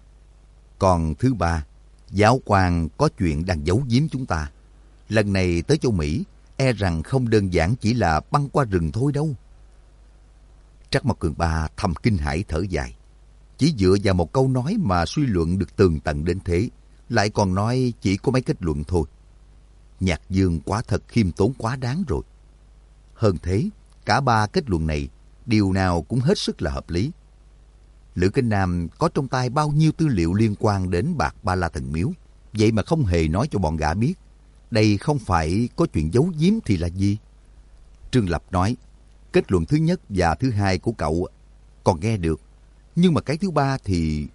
Còn thứ ba, giáo quan có chuyện đang giấu giếm chúng ta. Lần này tới châu Mỹ, e rằng không đơn giản chỉ là băng qua rừng thôi đâu. Trắc Mộc Cường Ba thầm kinh hãi thở dài. Chỉ dựa vào một câu nói mà suy luận được tường tận đến thế, lại còn nói chỉ có mấy kết luận thôi. Nhạc Dương quả thật khiêm tốn quá đáng rồi. Hơn thế, cả 3 kết luận này, điều nào cũng hết sức là hợp lý. Lữ Kinh Nam có trong tay bao nhiêu tư liệu liên quan đến bạc Ba La Thần Miếu, vậy mà không hề nói cho bọn gã biết. Đây không phải có chuyện giấu giếm thì là gì? Trương Lập nói, kết luận thứ nhất và thứ hai của cậu còn nghe được, nhưng mà cái thứ ba thì...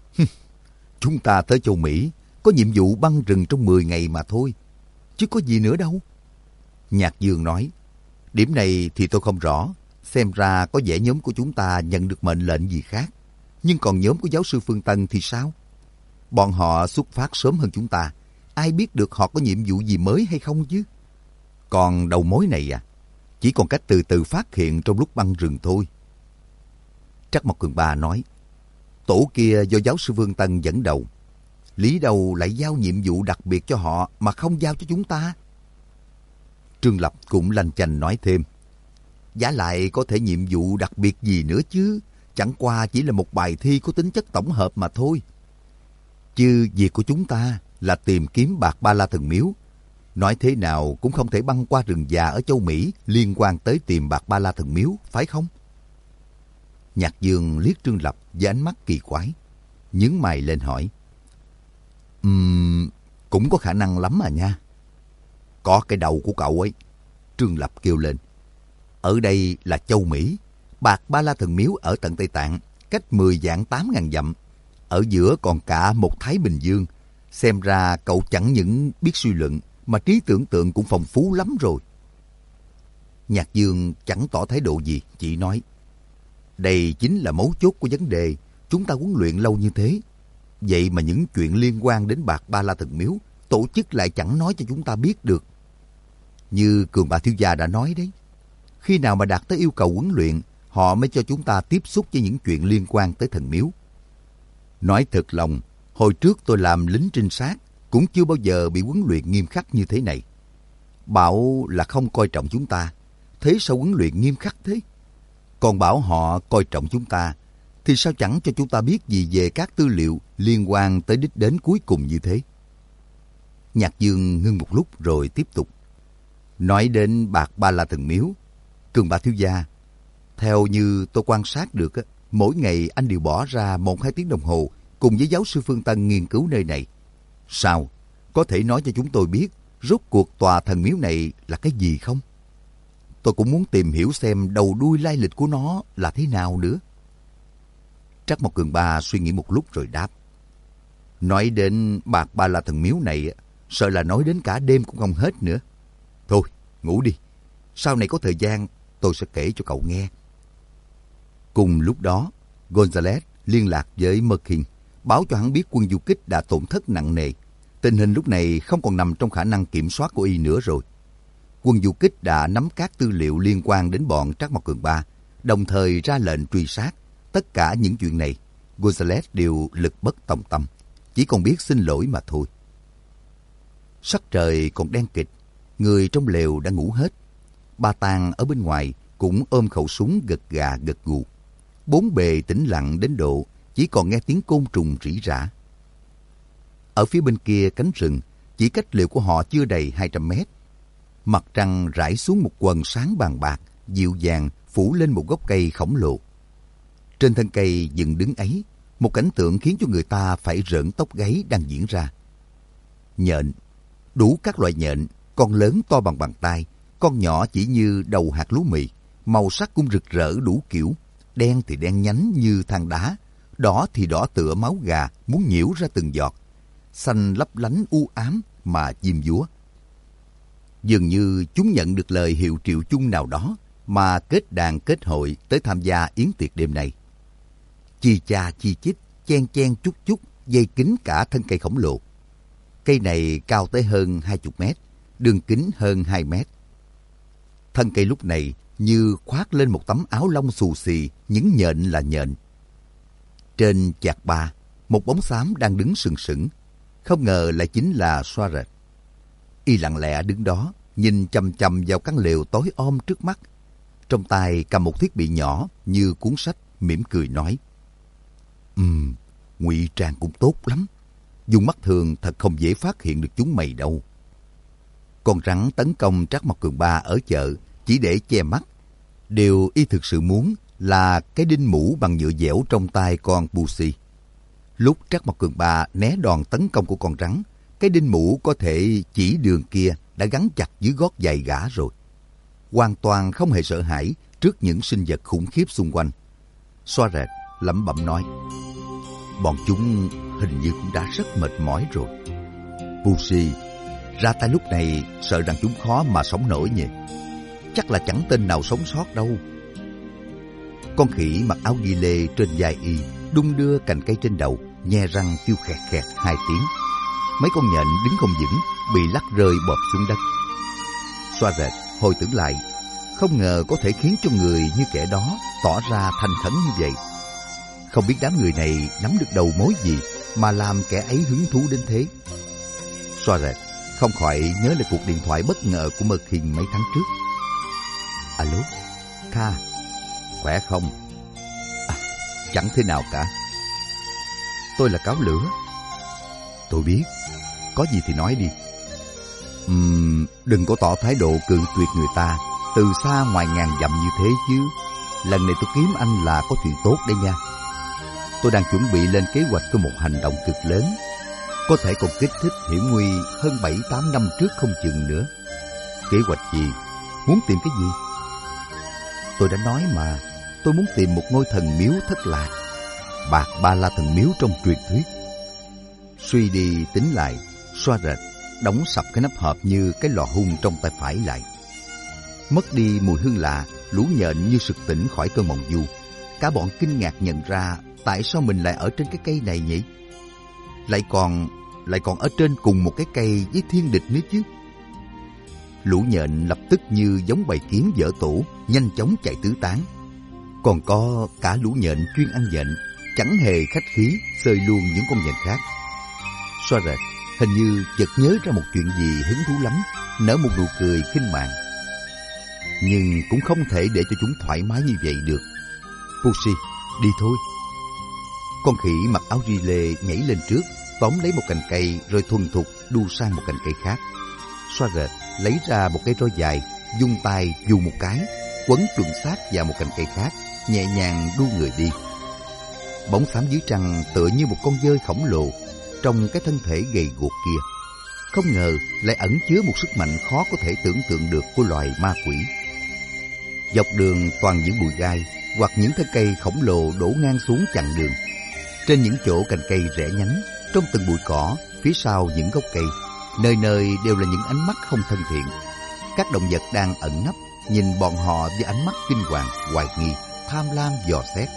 Chúng ta tới châu Mỹ có nhiệm vụ băng rừng trong 10 ngày mà thôi, chứ có gì nữa đâu. Nhạc Dương nói, điểm này thì tôi không rõ, xem ra có vẻ nhóm của chúng ta nhận được mệnh lệnh gì khác. Nhưng còn nhóm của giáo sư Phương Tân thì sao? Bọn họ xuất phát sớm hơn chúng ta, ai biết được họ có nhiệm vụ gì mới hay không chứ? Còn đầu mối này chỉ còn cách từ từ phát hiện trong lúc băng rừng thôi. Trắc Mộc Cường Ba nói, tổ kia do giáo sư Phương Tân dẫn đầu, lý đâu lại giao nhiệm vụ đặc biệt cho họ mà không giao cho chúng ta? Trương Lập cũng lanh chanh nói thêm, vả lại có thể nhiệm vụ đặc biệt gì nữa chứ, chẳng qua chỉ là một bài thi có tính chất tổng hợp mà thôi. Chứ việc của chúng ta là tìm kiếm bạc Ba La Thần Miếu. Nói thế nào cũng không thể băng qua rừng già ở châu Mỹ liên quan tới tìm bạc Ba La Thần Miếu, phải không? Nhạc Dương liếc Trương Lập với ánh mắt kỳ quái, nhướng mày lên hỏi, cũng có khả năng lắm à nha. Có cái đầu của cậu ấy, Trương Lập kêu lên. Ở đây là châu Mỹ, bạc Ba La Thần Miếu ở tận Tây Tạng, cách 10 vạn 8.000 dặm. Ở giữa còn cả một Thái Bình Dương. Xem ra cậu chẳng những biết suy luận, mà trí tưởng tượng cũng phong phú lắm rồi. Nhạc Dương chẳng tỏ thái độ gì, chỉ nói, đây chính là mấu chốt của vấn đề. Chúng ta huấn luyện lâu như thế, vậy mà những chuyện liên quan đến bạc Ba La Thần Miếu, tổ chức lại chẳng nói cho chúng ta biết được. Như Cường Ba thiếu gia đã nói đấy, khi nào mà đạt tới yêu cầu huấn luyện, họ mới cho chúng ta tiếp xúc với những chuyện liên quan tới thần miếu. Nói thật lòng, hồi trước tôi làm lính trinh sát, cũng chưa bao giờ bị huấn luyện nghiêm khắc như thế này. Bảo là không coi trọng chúng ta, thế sao huấn luyện nghiêm khắc thế? Còn bảo họ coi trọng chúng ta, thì sao chẳng cho chúng ta biết gì về các tư liệu liên quan tới đích đến cuối cùng như thế? Nhạc Dương ngưng một lúc rồi tiếp tục. Nói đến bạc Ba La Thần Miếu, Cường Ba thiếu gia, theo như tôi quan sát được, mỗi ngày anh đều bỏ ra 1-2 tiếng đồng hồ cùng với giáo sư Phương Tân nghiên cứu nơi này. Sao? Có thể nói cho chúng tôi biết rốt cuộc tòa thần miếu này là cái gì không? Tôi cũng muốn tìm hiểu xem đầu đuôi lai lịch của nó là thế nào nữa. Trắc Mộc Cường Ba suy nghĩ một lúc rồi đáp. Nói đến bạc Ba La Thần Miếu này, sợ là nói đến cả đêm cũng không hết nữa. Thôi, ngủ đi. Sau này có thời gian, tôi sẽ kể cho cậu nghe. Cùng lúc đó, Gonzales liên lạc với Merkin, báo cho hắn biết quân du kích đã tổn thất nặng nề. Tình hình lúc này không còn nằm trong khả năng kiểm soát của y nữa rồi. Quân du kích đã nắm các tư liệu liên quan đến bọn Trác Mộc Cường Ba, đồng thời ra lệnh truy sát. Tất cả những chuyện này, Gonzales đều lực bất tòng tâm, chỉ còn biết xin lỗi mà thôi. Sắc trời còn đen kịt, người trong lều đã ngủ hết. Ba Tang ở bên ngoài cũng ôm khẩu súng gật gà gật gù. Bốn bề tĩnh lặng đến độ chỉ còn nghe tiếng côn trùng rỉ rả. Ở phía bên kia cánh rừng, chỉ cách lều của họ chưa đầy 200 mét. Mặt trăng rải xuống một quần sáng bàn bạc, dịu dàng phủ lên một gốc cây khổng lồ. Trên thân cây dựng đứng ấy, một cảnh tượng khiến cho người ta phải rợn tóc gáy đang diễn ra. Nhện, đủ các loại nhện, con lớn to bằng bàn tay, con nhỏ chỉ như đầu hạt lúa mì, màu sắc cũng rực rỡ đủ kiểu, đen thì đen nhánh như than đá, đỏ thì đỏ tựa máu gà muốn nhiễu ra từng giọt, xanh lấp lánh u ám mà diêm dúa. Dường như chúng nhận được lời hiệu triệu chung nào đó mà kết đàn kết hội tới tham gia yến tiệc đêm nay. Chi cha chi chít, chen chen chúc chúc, dây kín cả thân cây khổng lồ. Cây này cao tới hơn 20 mét, đường kính hơn 2 mét. Thân cây lúc này như khoác lên một tấm áo lông xù xì, những nhện là nhện. Trên chạc ba, một bóng xám đang đứng sừng sững. Không ngờ lại chính là Soares. Y lặng lẽ đứng đó, nhìn chằm chằm vào căn lều tối om trước mắt. Trong tay cầm một thiết bị nhỏ như cuốn sách, mỉm cười nói: ngụy trang cũng tốt lắm. Dùng mắt thường thật không dễ phát hiện được chúng mày đâu. Con rắn tấn công Trác Mộc Cường Ba ở chợ chỉ để che mắt. Điều y thực sự muốn là cái đinh mũ bằng nhựa dẻo trong tay con Pussy. Lúc Trác Mộc Cường Ba né đòn tấn công của con rắn, cái đinh mũ có thể chỉ đường kia đã gắn chặt dưới gót giày gã rồi. Hoàn toàn không hề sợ hãi trước những sinh vật khủng khiếp xung quanh. Soares lẩm bẩm nói: bọn chúng hình như cũng đã rất mệt mỏi rồi. Pussy, ra tay lúc này sợ rằng chúng khó mà sống nổi nhỉ. Chắc là chẳng tên nào sống sót đâu. Con khỉ mặc áo ghi lê trên vai y đung đưa cành cây trên đầu, nhe răng kêu khẹt khẹt 2 tiếng. Mấy con nhện đứng không vững, bị lắc rơi bọt xuống đất. Soares hồi tưởng lại, không ngờ có thể khiến cho người như kẻ đó tỏ ra thành khẩn như vậy. Không biết đám người này nắm được đầu mối gì mà làm kẻ ấy hứng thú đến thế. Soares không khỏi nhớ lại cuộc điện thoại bất ngờ của Merkin mấy tháng trước. Alo, Kha, khỏe không? Chẳng thế nào cả. Tôi là cáo lửa. Tôi biết, có gì thì nói đi. Đừng có tỏ thái độ cự tuyệt người ta từ xa ngoài ngàn dặm như thế chứ. Lần này tôi kiếm anh là có chuyện tốt đây nha. Tôi đang chuẩn bị lên kế hoạch cho một hành động cực lớn, có thể còn kích thích hiểm nguy hơn 7-8 năm trước không chừng nữa. Kế hoạch gì? Muốn tìm cái gì? Tôi đã nói mà, tôi muốn tìm một ngôi thần miếu thất lạc, Bạc Ba La thần miếu trong truyền thuyết. Suy đi tính lại, Soares đóng sập cái nắp hộp như cái lò hun trong tay phải lại. Mất đi mùi hương lạ, lũ nhện như sực tỉnh khỏi cơn mộng du. Cả bọn kinh ngạc nhận ra tại sao mình lại ở trên cái cây này nhỉ? Lại còn ở trên cùng một cái cây với thiên địch nữa chứ. Lũ nhện lập tức như giống bầy kiến dở tổ, nhanh chóng chạy tứ tán. Còn có cả lũ nhện chuyên ăn nhện, chẳng hề khách khí xơi luôn những con nhện khác. Soares hình như chợt nhớ ra một chuyện gì hứng thú lắm, nở một nụ cười khinh mạn. Nhưng cũng không thể để cho chúng thoải mái như vậy được. Pussy, đi thôi. Con khỉ mặc áo ri lê nhảy lên trước, tóm lấy một cành cây rồi thuần thục đu sang một cành cây khác. Soares lấy ra một cây roi dài, dung tay dù một cái, quấn chuẩn xác vào một cành cây khác, nhẹ nhàng đu người đi. Bóng xám dưới trăng tựa như một con dơi khổng lồ trong cái thân thể gầy guộc kia. Không ngờ lại ẩn chứa một sức mạnh khó có thể tưởng tượng được của loài ma quỷ. Dọc đường toàn những bụi gai hoặc những thân cây khổng lồ đổ ngang xuống chặn đường. Trên những chỗ cành cây rẽ nhánh, trong từng bụi cỏ, phía sau những gốc cây, nơi nơi đều là những ánh mắt không thân thiện. Các động vật đang ẩn nấp, nhìn bọn họ với ánh mắt kinh hoàng, hoài nghi, tham lam dò xét.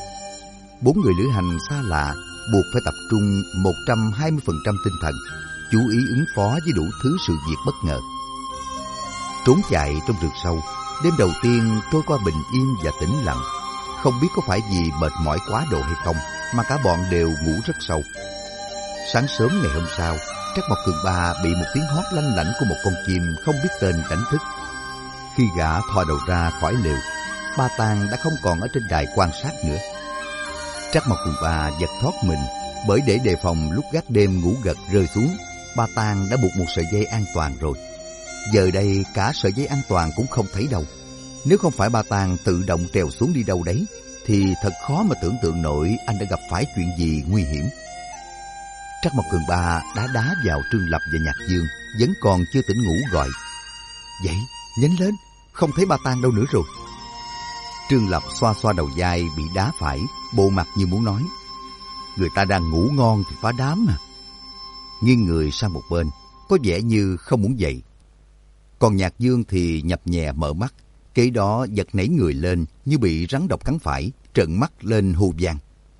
4 người lữ hành xa lạ buộc phải tập trung 120% tinh thần, chú ý ứng phó với đủ thứ sự việc bất ngờ. Trốn chạy trong rừng sâu, đêm đầu tiên trôi qua bình yên và tĩnh lặng. Không biết có phải vì mệt mỏi quá độ hay không mà cả bọn đều ngủ rất sâu. Sáng sớm ngày hôm sau, Trắc Mộc Cường Ba bị một tiếng hót lanh lảnh của một con chim không biết tên đánh thức. Khi gã thò đầu ra khỏi lều, Ba Tang đã không còn ở trên đài quan sát nữa. Trắc Mộc Cường Ba giật thoát mình, bởi để đề phòng lúc gác đêm ngủ gật rơi xuống, Ba Tang đã buộc một sợi dây an toàn rồi. Giờ đây cả sợi dây an toàn cũng không thấy đâu. Nếu không phải Ba Tang tự động trèo xuống đi đâu đấy, thì thật khó mà tưởng tượng nổi anh đã gặp phải chuyện gì nguy hiểm. Trắc Mộc Cường Ba đã đá vào Trương Lập và Nhạc Dương, vẫn còn chưa tỉnh ngủ gọi. Dậy, nhanh lên, không thấy Ba Tang đâu nữa rồi. Trương Lập xoa xoa đầu vai bị đá phải, bộ mặt như muốn nói. Người ta đang ngủ ngon thì phá đám à. Nghiêng người sang một bên, có vẻ như không muốn dậy. Còn Nhạc Dương thì nhập nhè mở mắt, kế đó giật nảy người lên như bị rắn độc cắn phải, trợn mắt lên hù vang.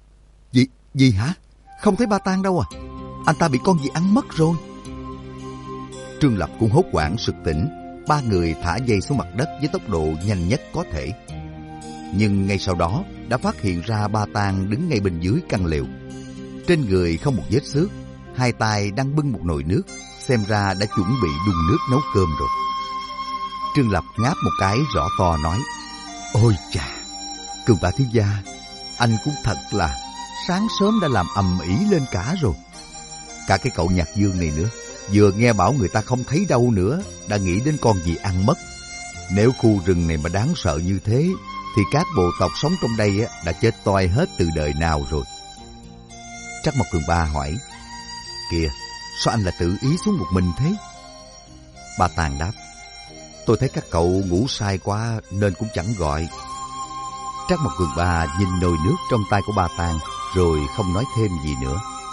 Gì hả? Không thấy Ba Tang đâu à? Anh ta bị con gì ăn mất rồi. Trương Lập cũng hốt hoảng sực tỉnh. 3 người thả dây xuống mặt đất với tốc độ nhanh nhất có thể. Nhưng ngay sau đó đã phát hiện ra Ba Tang đứng ngay bên dưới căn lều. Trên người không một vết xước, 2 tay đang bưng một nồi nước, xem ra đã chuẩn bị đun nước nấu cơm rồi. Trương Lập ngáp một cái rõ to nói: Ôi chà, Cường Ba thiếu gia, anh cũng thật là sáng sớm đã làm ầm ĩ lên cả rồi. Cả cái cậu Nhạc Dương này nữa, vừa nghe bảo người ta không thấy đâu nữa, đã nghĩ đến con gì ăn mất. Nếu khu rừng này mà đáng sợ như thế, thì các bộ tộc sống trong đây đã chết toi hết từ đời nào rồi. Trắc Mộc Cường Ba hỏi: Kìa, sao anh lại tự ý xuống một mình thế? Ba Tang đáp: Tôi thấy các cậu ngủ say quá nên cũng chẳng gọi. Trắc Mộc Cường Ba nhìn nồi nước trong tay của Ba Tang rồi không nói thêm gì nữa.